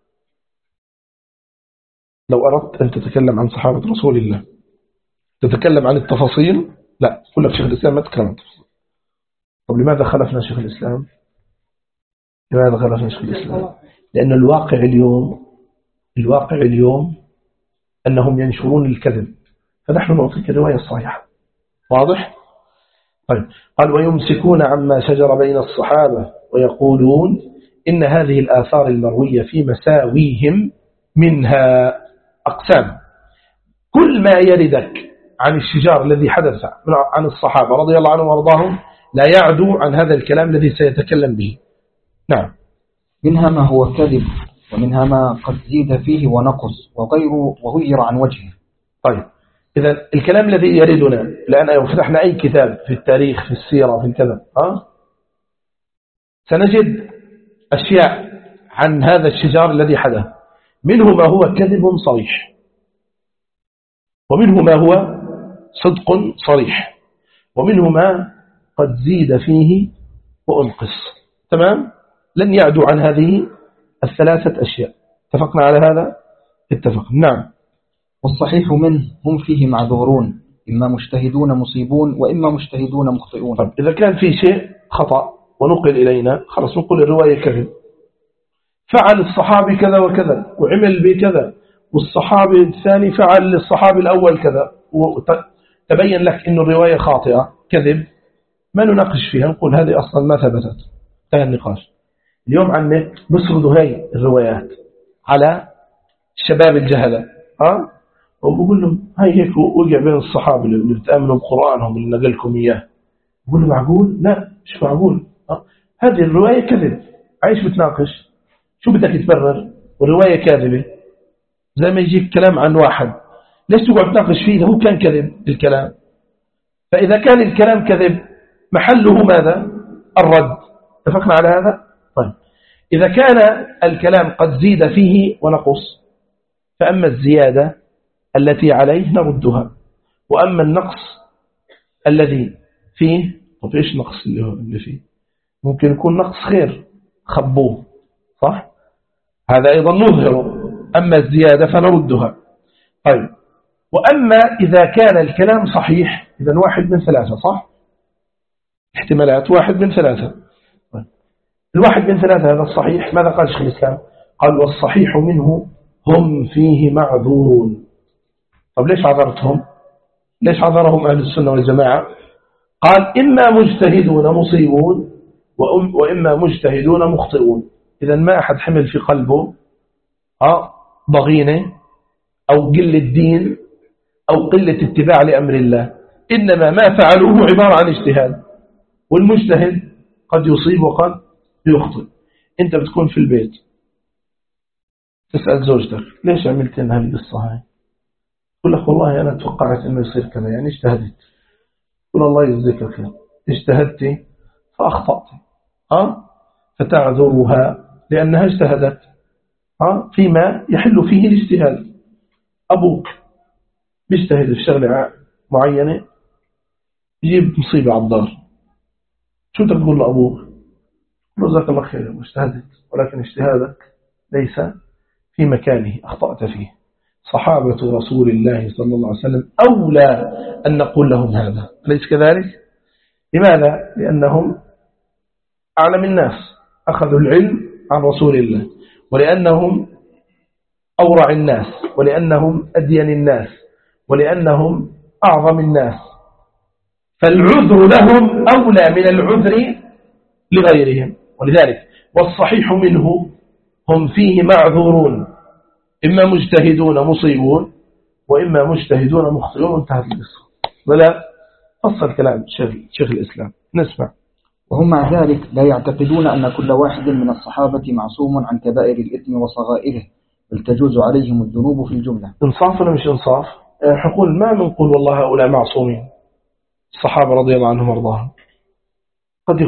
لو أردت أن تتكلم عن صحابة رسول الله تتكلم عن التفاصيل، لا، قل لك شيخ الإسلام ما تتكلم عن التفاصيل. طب لماذا خلفنا شيخ الإسلام؟ لماذا خلفنا شيخ الإسلام؟ لأن الواقع اليوم أنهم ينشرون الكذب، فنحن نعطيك الرواية الصحيحة. واضح؟ طيب. قال: ويمسكون عما شجر بين الصحابة ويقولون إن هذه الآثار المروية في مساويهم منها أقسام. كل ما يردك عن الشجار الذي حدث عن الصحابة رضي الله عنهم وارضاهم لا يعدو عن هذا الكلام الذي سيتكلم به. نعم. منها ما هو كذب، ومنها ما قد زيد فيه ونقص وغير عن وجهه. طيب. إذا الكلام الذي يردنا الآن، لو فتحنا أي كتاب في التاريخ في السيرة في الكذب سنجد أشياء عن هذا الشجار الذي حدث، منه ما هو كذب صريح، ومنه ما هو صدق صريح، ومنه ما قد زيد فيه وأنقص. تمام؟ لن يعدو عن هذه الثلاثة أشياء. اتفقنا على هذا؟ اتفقنا. نعم. والصحيح منه هم فيه معذورون، إما مجتهدون مصيبون وإما مجتهدون مخطئون. طيب. إذا كان في شيء خطأ ونقل إلينا، خلاص نقول الرواية كذب، فعل الصحابي كذا وكذا وعمل بكذا، والصحابي الثاني فعل للصحابي الأول كذا، وتبين لك إنه الرواية خاطئة كذب، ما نناقش فيها، نقول هذه أصلا ما ثبتت، انتهى النقاش. اليوم عن النت بسردوا هاي الروايات على الشباب الجهلة، وبقول لهم هاي هيك وقع بين الصحابة اللي بتأمنوا بقرآنهم اللي نقلكم إياه. بقول له معقول؟ لا، مش معقول. هذه الرواية كذب. عايش بتناقش؟ شو بدك تبرر؟ والرواية كاذبة. زي ما يجيك كلام عن واحد، ليش تقعد تناقش فيه؟ هو كان كذب الكلام. فإذا كان الكلام كذب محله ماذا؟ الرد. اتفقنا على هذا؟ طيب. إذا كان الكلام قد زيد فيه ونقص، فأما الزيادة التي عليه نردها، وأما النقص الذي فيه، طب إيش نقص اللي فيه؟ ممكن يكون نقص خير، خبوه، صح؟ هذا أيضا نظهر، أما الزيادة فنردها. طيب، وأما إذا كان الكلام صحيح، إذن واحد من ثلاثة، صح؟ احتمالات واحد من ثلاثة. الواحد من ثلاثة هذا الصحيح، ماذا قال شيخ الإسلام؟ قال والصحيح منه هم فيه معذورون. طب ليش عذرتهم؟ ليش عذرهم أهل السنة والجماعة؟ قال إما مجتهدون مصيبون وإما مجتهدون مخطئون. إذا ما أحد حمل في قلبه ضغينة أو قلة دين أو قلة اتباع لأمر الله، إنما ما فعلوه عبارة عن اجتهاد. والمجتهد قد يصيب وقد يخطئ. أنت بتكون في البيت تسأل زوجتك ليش عملت هذه القصة هاي؟ تقول لك والله أنا توقعت أنه يصير كذا، يعني اجتهدت. تقول الله يجزيك الخير، اجتهدت فأخطأت، فتعذرها لأنها اجتهدت فيما يحل فيه الاجتهاد. أبوك بيجتهد في شغلة معينة يجيب مصيبة على الدار، شو تقول لأبوك؟ جزاك الله خير اجتهدت، ولكن اجتهادك ليس في مكانه، أخطأت فيه. صحابة رسول الله صلى الله عليه وسلم أولى أن نقول لهم هذا، أليس كذلك؟ لماذا؟ لأنهم أعلم الناس، أخذوا العلم عن رسول الله، ولأنهم أورع الناس، ولأنهم أدين الناس، ولأنهم أعظم الناس. فالعذر لهم أولى من العذر لغيرهم. ولذلك والصحيح منه هم فيه معذورون، إما مجتهدون مصيبون وإما مجتهدون مخطئون. انتهت القصة. ولا فصل كلام شيخ الإسلام، نسمع. وهم مع ذلك لا يعتقدون أن كل واحد من الصحابة معصوم عن كبائر الإثم وصغائره، بل تجوز عليهم الذنوب في الجملة. انصاف ولا مش انصاف؟ حقول ما بنقول والله هؤلاء معصومين، الصحابة رضي الله عنهم وارضاهم قد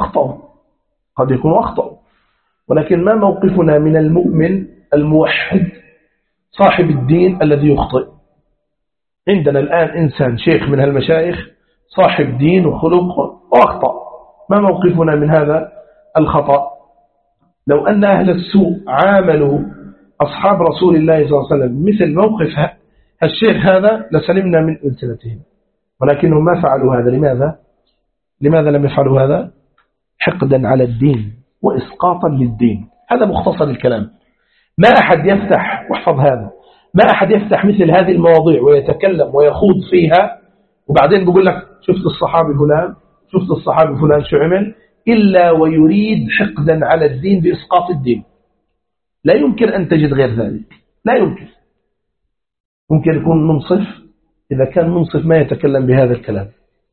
يكونوا أخطأوا، ولكن ما موقفنا من المؤمن الموحد صاحب الدين الذي يخطئ؟ عندنا الآن إنسان شيخ من المشايخ صاحب دين وخلق وأخطأ، ما موقفنا من هذا الخطأ؟ لو أن أهل السوء عاملوا أصحاب رسول الله صلى الله عليه وسلم مثل موقف الشيخ هذا لسلمنا من ألسنتهم، ولكنهم ما فعلوا هذا. لماذا لم يفعلوا هذا؟ حقدا على الدين وإسقاطا للدين. هذا مختصر الكلام. ما أحد يفتح، واحفظ هذا، ما أحد يفتح مثل هذه المواضيع ويتكلم ويخوض فيها وبعدين بيقول لك شفت الصحابي فلان شو عمل، إلا ويريد حقدا على الدين بإسقاط الدين. لا يمكن أن تجد غير ذلك، لا يمكن. ممكن يكون منصف، إذا كان منصف ما يتكلم بهذا الكلام،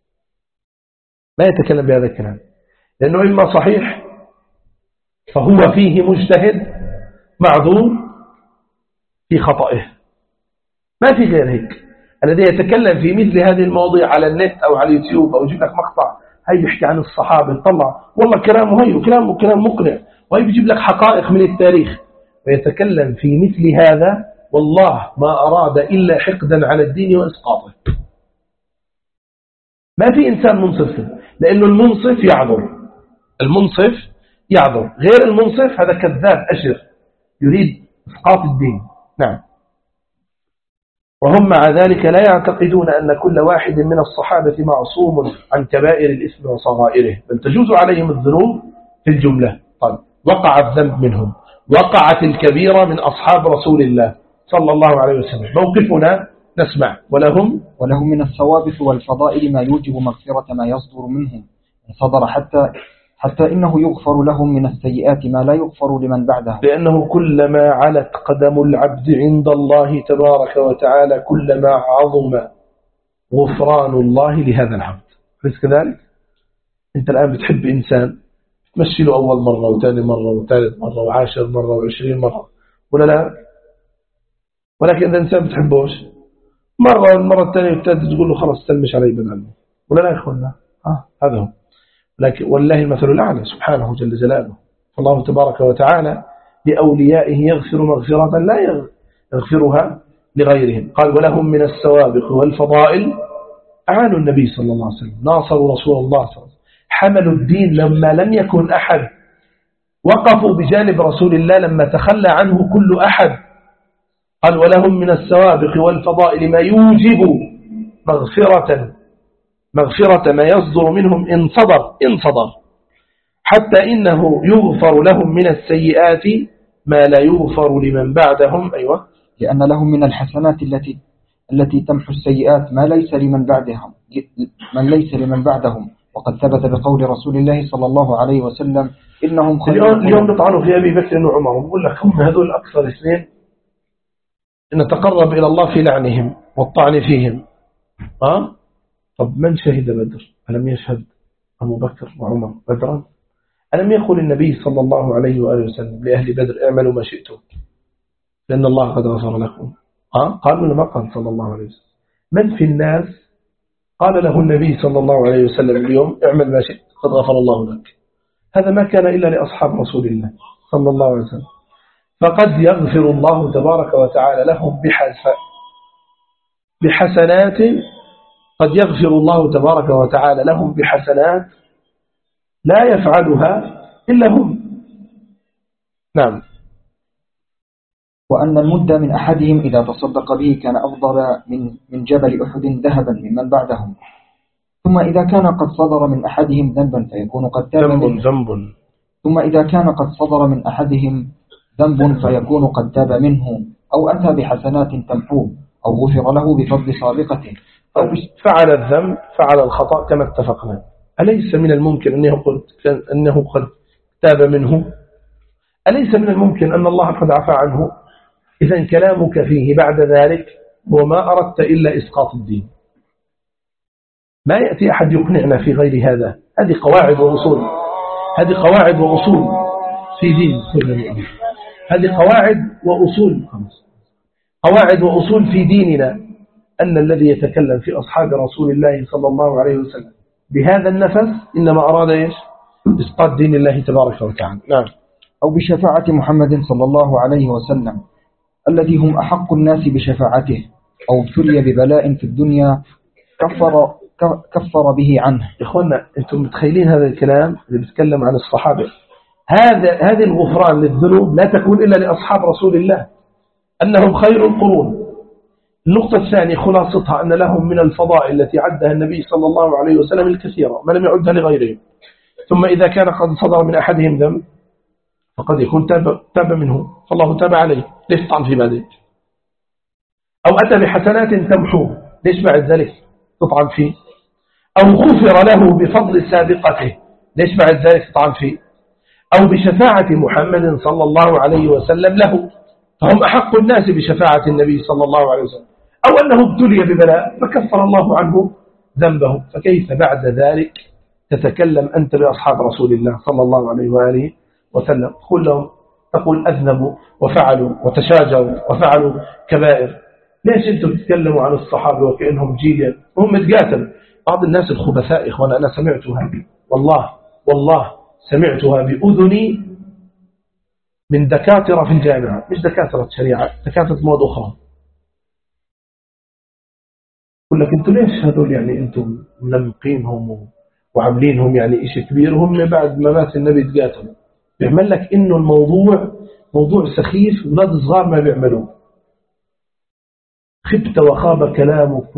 لأنه إما صحيح فهو فيه مجتهد معذور في خطئه، ما في غير هيك. الذي يتكلم في مثل هذه المواضيع على النت أو على اليوتيوب أو يجيب لك مقطع هاي بيحكي عن الصحابة، طلع والله كلامه هي وكلام مقنع، وهي بيجيب لك حقائق من التاريخ ويتكلم في مثل هذا، والله ما أراد إلا حقدا على الدين وإسقاطه. ما في إنسان منصف، لأنه المنصف يعذر، غير المنصف هذا كذاب أشر يريد إسقاط الدين. نعم. وهم مع ذلك لا يعتقدون أن كل واحد من الصحابة معصوم عن كبائر الإثم وصغائره، بل تجوز عليهم الذنوب في الجملة. طيب، وقع الذنب منهم، وقعت الكبيرة من أصحاب رسول الله صلى الله عليه وسلم. موقفنا نسمع. ولهم من الثوابت والفضائل ما يوجب مغفرة ما يصدر منهم، صدر حتى إنه يغفر لهم من السيئات ما لا يغفر لمن بعده، لأنه كلما علت قدم العبد عند الله تبارك وتعالى كلما عظم غفران الله لهذا العبد. أليس كذلك؟ أنت الآن بتحب إنسان تمشي له أول مرة وثاني مرة وثالث مرة وعاشر مرة وعشرين مرة، ولا لا؟ ولكن إذا إنسان بتحبوش مرة المرة الثانية والثالثة تقول له خلاص تلمش علي بدل، ولا لا يا إخوانا؟ هذا هو. لكن والله المثل الأعلى سبحانه جل جلاله. فالله تبارك وتعالى لأوليائه يغفر مغفرة لا يغفرها لغيرهم. قال ولهم من السوابق والفضائل أعانوا النبي صلى الله عليه وسلم، ناصروا رسول الله صلى الله عليه وسلم، حملوا الدين لما لم يكن أحد وقفوا بجانب رسول الله لما تخلى عنه كل أحد. قال ولهم من السوابق والفضائل ما يوجب مغفرة ما يصدر منهم إن صدر حتى إنه يغفر لهم من السيئات ما لا يغفر لمن بعدهم. أيوة، لأن لهم من الحسنات التي تمحو السيئات ما ليس لمن بعدهم، وقد ثبت بقول رسول الله صلى الله عليه وسلم إنهم خير. اليوم نطعنوا في أبي بكر وعمر ونقول لك هم هذول أكثر اثنين نتقرب إلى الله في لعنهم والطعن فيهم. طب من شهد بدر؟ ألم يشهد أبو بكر وعمر بدرا؟ ألم يقل النبي صلى الله عليه وآله وسلم لأهل بدر اعملوا ما شئتم لأن الله قد غفر لكم؟ قالوا لما قال صلى الله عليه وسلم. من في الناس قال له النبي صلى الله عليه وسلم اليوم اعمل ما شئت قد غفر الله لك؟ هذا ما كان إلا لأصحاب رسول الله صلى الله عليه وسلم. فقد يغفر الله تبارك وتعالى لهم بحسنات، قد يغفر الله تبارك وتعالى لهم بحسنات لا يفعلها إلا هم. نعم. وأن المد من أحدهم إذا تصدق به كان أفضل من جبل أحد ذهبا ممن بعدهم. ثم إذا كان قد صدر من أحدهم ذنبا فيكون قد تاب منه. ثم إذا كان قد صدر من أحدهم ذنب فيكون قد تاب منه أو أتى بحسنات تمحوه أو غفر له بفضل سابقته. فعل الذنب فعل الخطأ كما اتفقنا. أليس من الممكن أنه قد تاب منه؟ أليس من الممكن أن الله قد عفى عنه؟ إذن كلامك فيه بعد ذلك هو ما أردت إلا إسقاط الدين. ما يأتي أحد يقنعنا في غير هذا. هذه قواعد وأصول في دين. هذه قواعد وأصول في ديننا، أن الذي يتكلم في أصحاب رسول الله صلى الله عليه وسلم بهذا النفس إنما أراد إيش؟ إسقاط دين الله تبارك وتعالى. نعم. أو بشفاعة محمد صلى الله عليه وسلم الذي هم أحق الناس بشفاعته، أو ابتلي ببلاء في الدنيا كفر به عنه. إخوانا أنتم متخيلين هذا الكلام اللي بيتكلم عن الصحابة؟ هذه الغفران للذنوب لا تكون إلا لأصحاب رسول الله أنهم خير القرون. النقطة الثانية خلاصتها أن لهم من الفضائل التي عدها النبي صلى الله عليه وسلم الكثيرة ما لم يعدها لغيرهم. ثم إذا كان قد صدر من أحدهم ذنب فقد يكون تاب منه فالله تاب عليه. ليش طعن في ذلك؟ أو أتى بحسنات تمحوه، ليش بعد ذلك تطعن فيه؟ أو غفر له بفضل سابقته، ليش بعد ذلك تطعن فيه؟ أو بشفاعة محمد صلى الله عليه وسلم له، فهم أحق الناس بشفاعة النبي صلى الله عليه وسلم. أو أنه ابتلي ببلاء فكفر الله عنه ذنبه. فكيف بعد ذلك تتكلم أنت بأصحاب رسول الله صلى الله عليه وآله وسلم تقول أذنبوا وفعلوا وتشاجروا وفعلوا كبائر؟ ليش أنتم تتكلموا عن الصحابة وكأنهم جيل هم متقاتلوا؟ بعض الناس الخبثاء إخوانا أنا سمعتها والله سمعتها بأذني من دكاترة في الجامعة، مش دكاترة شريعة، دكاترة مواد أخرى. يقول لك أنتم ليش هذول يعني أنتم منمقينهم وعاملينهم يعني إشي كبير، هم بعد ما مات النبي تقاتلوا. بيعمل لك إنه الموضوع موضوع سخيف ولاد صغار ما بيعملوه. خبت وخاب كلامك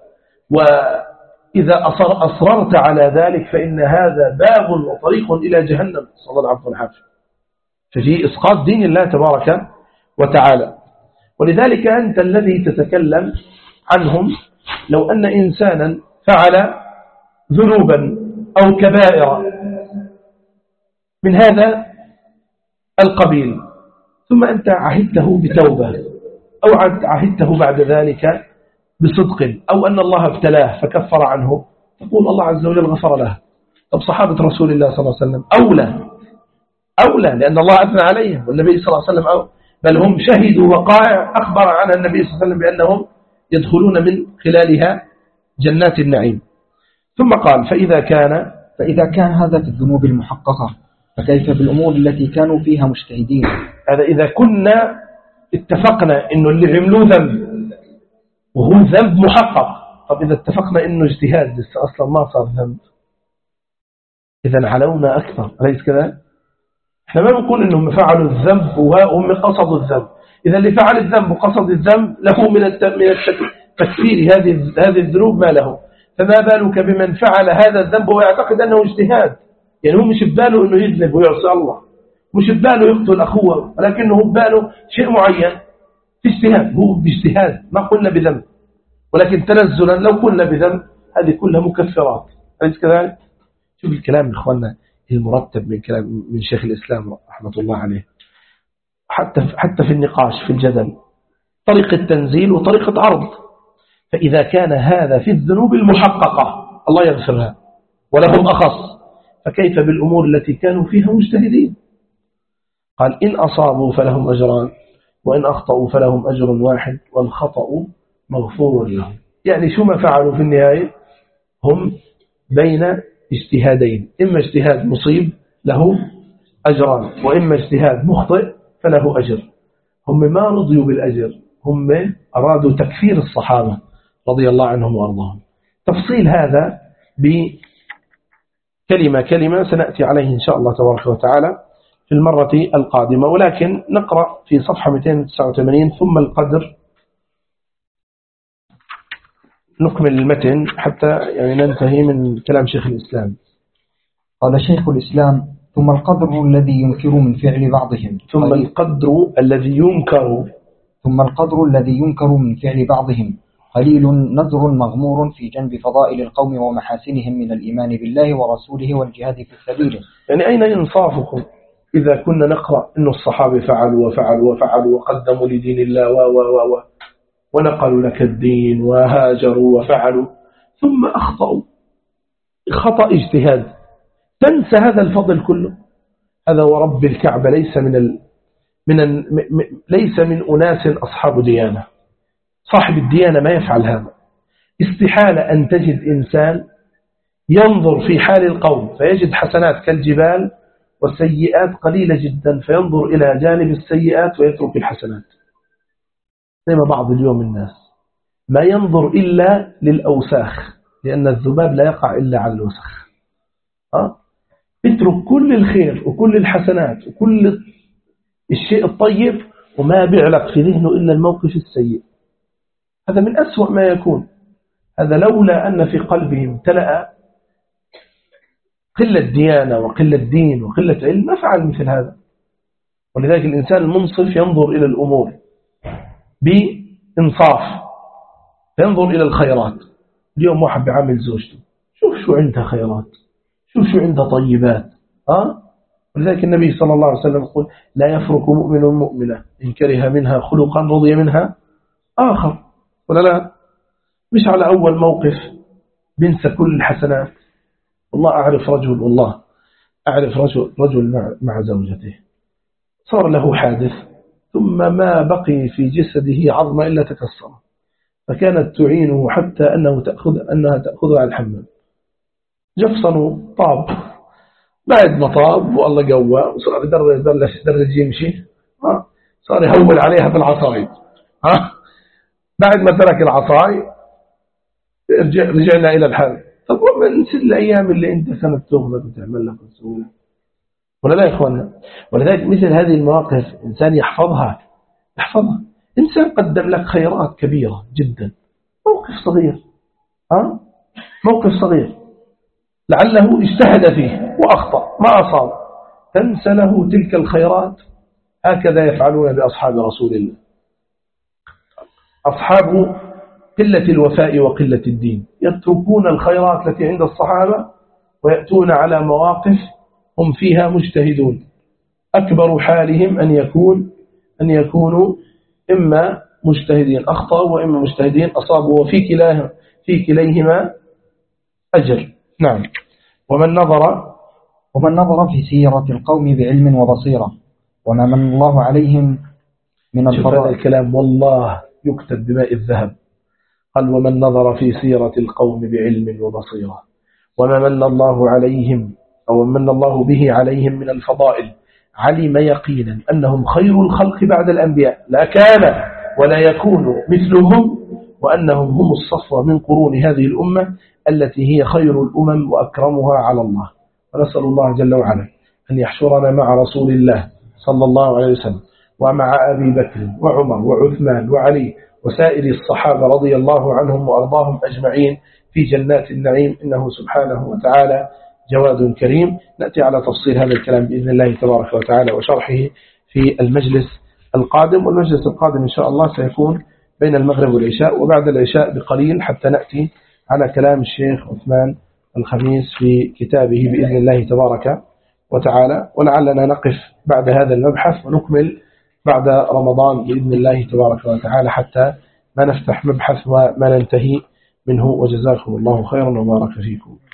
وإذا أصررت على ذلك فإن هذا باب وطريق إلى جهنم صلى الله عليه وسلم. ففي إسقاط دين الله تبارك وتعالى. ولذلك أنت الذي تتكلم عنهم لو أن إنسانا فعل ذنوبا أو كبائر من هذا القبيل ثم أنت عهدته بتوبة أو عهدته بعد ذلك بصدق أو أن الله ابتلاه فكفر عنه، تقول الله عز وجل غفر له. طب صحابة رسول الله صلى الله عليه وسلم أولى لأن الله أثنى عليهم والنبي صلى الله عليه وسلم بل هم شهدوا وقائع أخبر عنها النبي صلى الله عليه وسلم بأنهم يدخلون من خلالها جنات النعيم. ثم قال فإذا كان هذا في الذنوب المحققة فكيف بالأمور التي كانوا فيها مجتهدين؟ هذا إذا كنا اتفقنا إنه اللي عملوه ذنب وهو ذنب محقق. طب إذا اتفقنا إنه اجتهاد لسه أصلا ما صار ذنب، إذا علونا أكثر، أليس كذا؟ احنا ما بنقول انهم فعلوا الذنب وهم قصدوا الذنب. اذا اللي فعل الذنب وقصد الذنب له من تكفير هذه الذنوب ما له، فما بالك بمن فعل هذا الذنب ويعتقد انه اجتهاد. يعني هو مش بباله انه يذنب ويعصي الله، مش بباله يقتل اخوه، ولكنه بباله شيء معين في اجتهاد. هو باجتهاد، ما قلنا بذنب، ولكن تنزلا لو قلنا بذنب هذه كلها مكفرات. أليس كذلك؟ شوف الكلام إخواننا المرتب من كلام من شيخ الإسلام رحمة الله عليه، حتى في النقاش في الجدل، طريقة تنزيل وطريقة عرض. فإذا كان هذا في الذنوب المحققة الله يغفرها ولهم أخص، فكيف بالأمور التي كانوا فيها مجتهدين؟ قال إن أصابوا فلهم أجران وإن أخطأوا فلهم أجر واحد والخطأ مغفور لهم. يعني شو ما فعلوا في النهاية هم بين اجتهادين، إما اجتهاد مصيب له أجران، وإما اجتهاد مخطئ فله أجر. هم ما رضيوا بالأجر، هم أرادوا تكفير الصحابة رضي الله عنهم وأرضاهم. تفصيل هذا بكلمة كلمة سنأتي عليه إن شاء الله تبارك وتعالى في المرة القادمة، ولكن نقرأ في صفحة 289 ثم القدر، نكمل المتن حتى يعني ننتهي من كلام شيخ الإسلام. قال شيخ الإسلام: ثم القدر الذي ينكر من فعل بعضهم ثم القدر الذي ينكر من فعل بعضهم قليل نذر مغمور في جنب فضائل القوم ومحاسنهم من الإيمان بالله ورسوله والجهاد في سبيله. يعني أين إنصافكم إذا كنا نقرأ أن الصحابة فعلوا وفعلوا وفعلوا وقدموا لدين الله ونقلوا لك الدين وهاجروا وفعلوا، ثم أخطأوا خطأ اجتهاد، تنسى هذا الفضل كله. هذا ورب الكعبة ليس من أناس أصحاب ديانة. صاحب الديانة ما يفعل هذا. استحالة أن تجد إنسان ينظر في حال القوم فيجد حسنات كالجبال والسيئات قليلة جدا، فينظر إلى جانب السيئات ويترك الحسنات. زي ما بعض اليوم الناس ما ينظر إلا للأوساخ، لأن الذباب لا يقع إلا على الوسخ. اترك كل الخير وكل الحسنات وكل الشيء الطيب وما بيعلق في ذهنه إلا الموقف السيء. هذا من أسوأ ما يكون. هذا لولا أن في قلبهم تلأ قلة ديانة وقلة دين وقلة علم ما فعل مثل هذا. ولذلك الإنسان المنصف ينظر إلى الأمور بإنصاف، ينظر إلى الخيرات. اليوم واحد بعمل زوجته، شوف شو عندها خيرات، شوف شو عندها طيبات. ولذلك النبي صلى الله عليه وسلم يقول: لا يفرق مؤمن مؤمنة إن كره منها خلقا رضي منها آخر. ولا لا؟ مش على أول موقف بنسى كل الحسنات. والله أعرف رجل مع زوجته صار له حادث، ثم ما بقي في جسده عظمة إلا تكسر، فكانت تعينه حتى أنها تأخذها على الحمام. جفصنه طاب، بعد ما طاب والله قوى وصار درج يمشي، صار يهول عليها بالعصاي. بعد ما ترك العصاي رجعنا إلى الحال. طب وما نسل الأيام اللي أنت كانت تغلق وتعمل لك وتسوي، ولا لا يا إخوانا؟ ولذلك مثل هذه المواقف إنسان يحفظها. إنسان قدم لك خيرات كبيرة جدا، موقف صغير لعله اجتهد فيه وأخطأ ما أصاب، تنسى له تلك الخيرات. هكذا يفعلون بأصحاب رسول الله، أصحاب قلة الوفاء وقلة الدين، يتركون الخيرات التي عند الصحابة ويأتون على مواقف هم فيها مجتهدون. أكبر حالهم أن يكونوا إما مجتهدين أخطأوا وإما مجتهدين أصابوا، وفي كليهما أجر. نعم. ومن نظر في سيرة القوم بعلم وبصيرة وما من الله عليهم من الفضائل. هذا الكلام والله يكتب بماء الذهب. قال: ومن نظر في سيرة القوم بعلم وبصيرة وما من الله عليهم أو من الله به عليهم من الفضائل، علم يقينا أنهم خير الخلق بعد الأنبياء، لا كان ولا يكون مثلهم، وأنهم هم الصفوة من قرون هذه الأمة التي هي خير الأمم وأكرمها على الله. ونسأل الله جل وعلا أن يحشرنا مع رسول الله صلى الله عليه وسلم ومع أبي بكر وعمر وعثمان وعلي وسائر الصحابة رضي الله عنهم وأرضاهم أجمعين في جنات النعيم، إنه سبحانه وتعالى جواد كريم. نأتي على تفصيل هذا الكلام بإذن الله تبارك وتعالى وشرحه في المجلس القادم، والمجلس القادم إن شاء الله سيكون بين المغرب والعشاء وبعد العشاء بقليل، حتى نأتي على كلام الشيخ عثمان الخميس في كتابه بإذن الله تبارك وتعالى. ولعلنا نقف بعد هذا المبحث ونكمل بعد رمضان بإذن الله تبارك وتعالى حتى ما نفتح مبحث وما ننتهي منه. وجزاكم الله خيرا وبارك فيكم.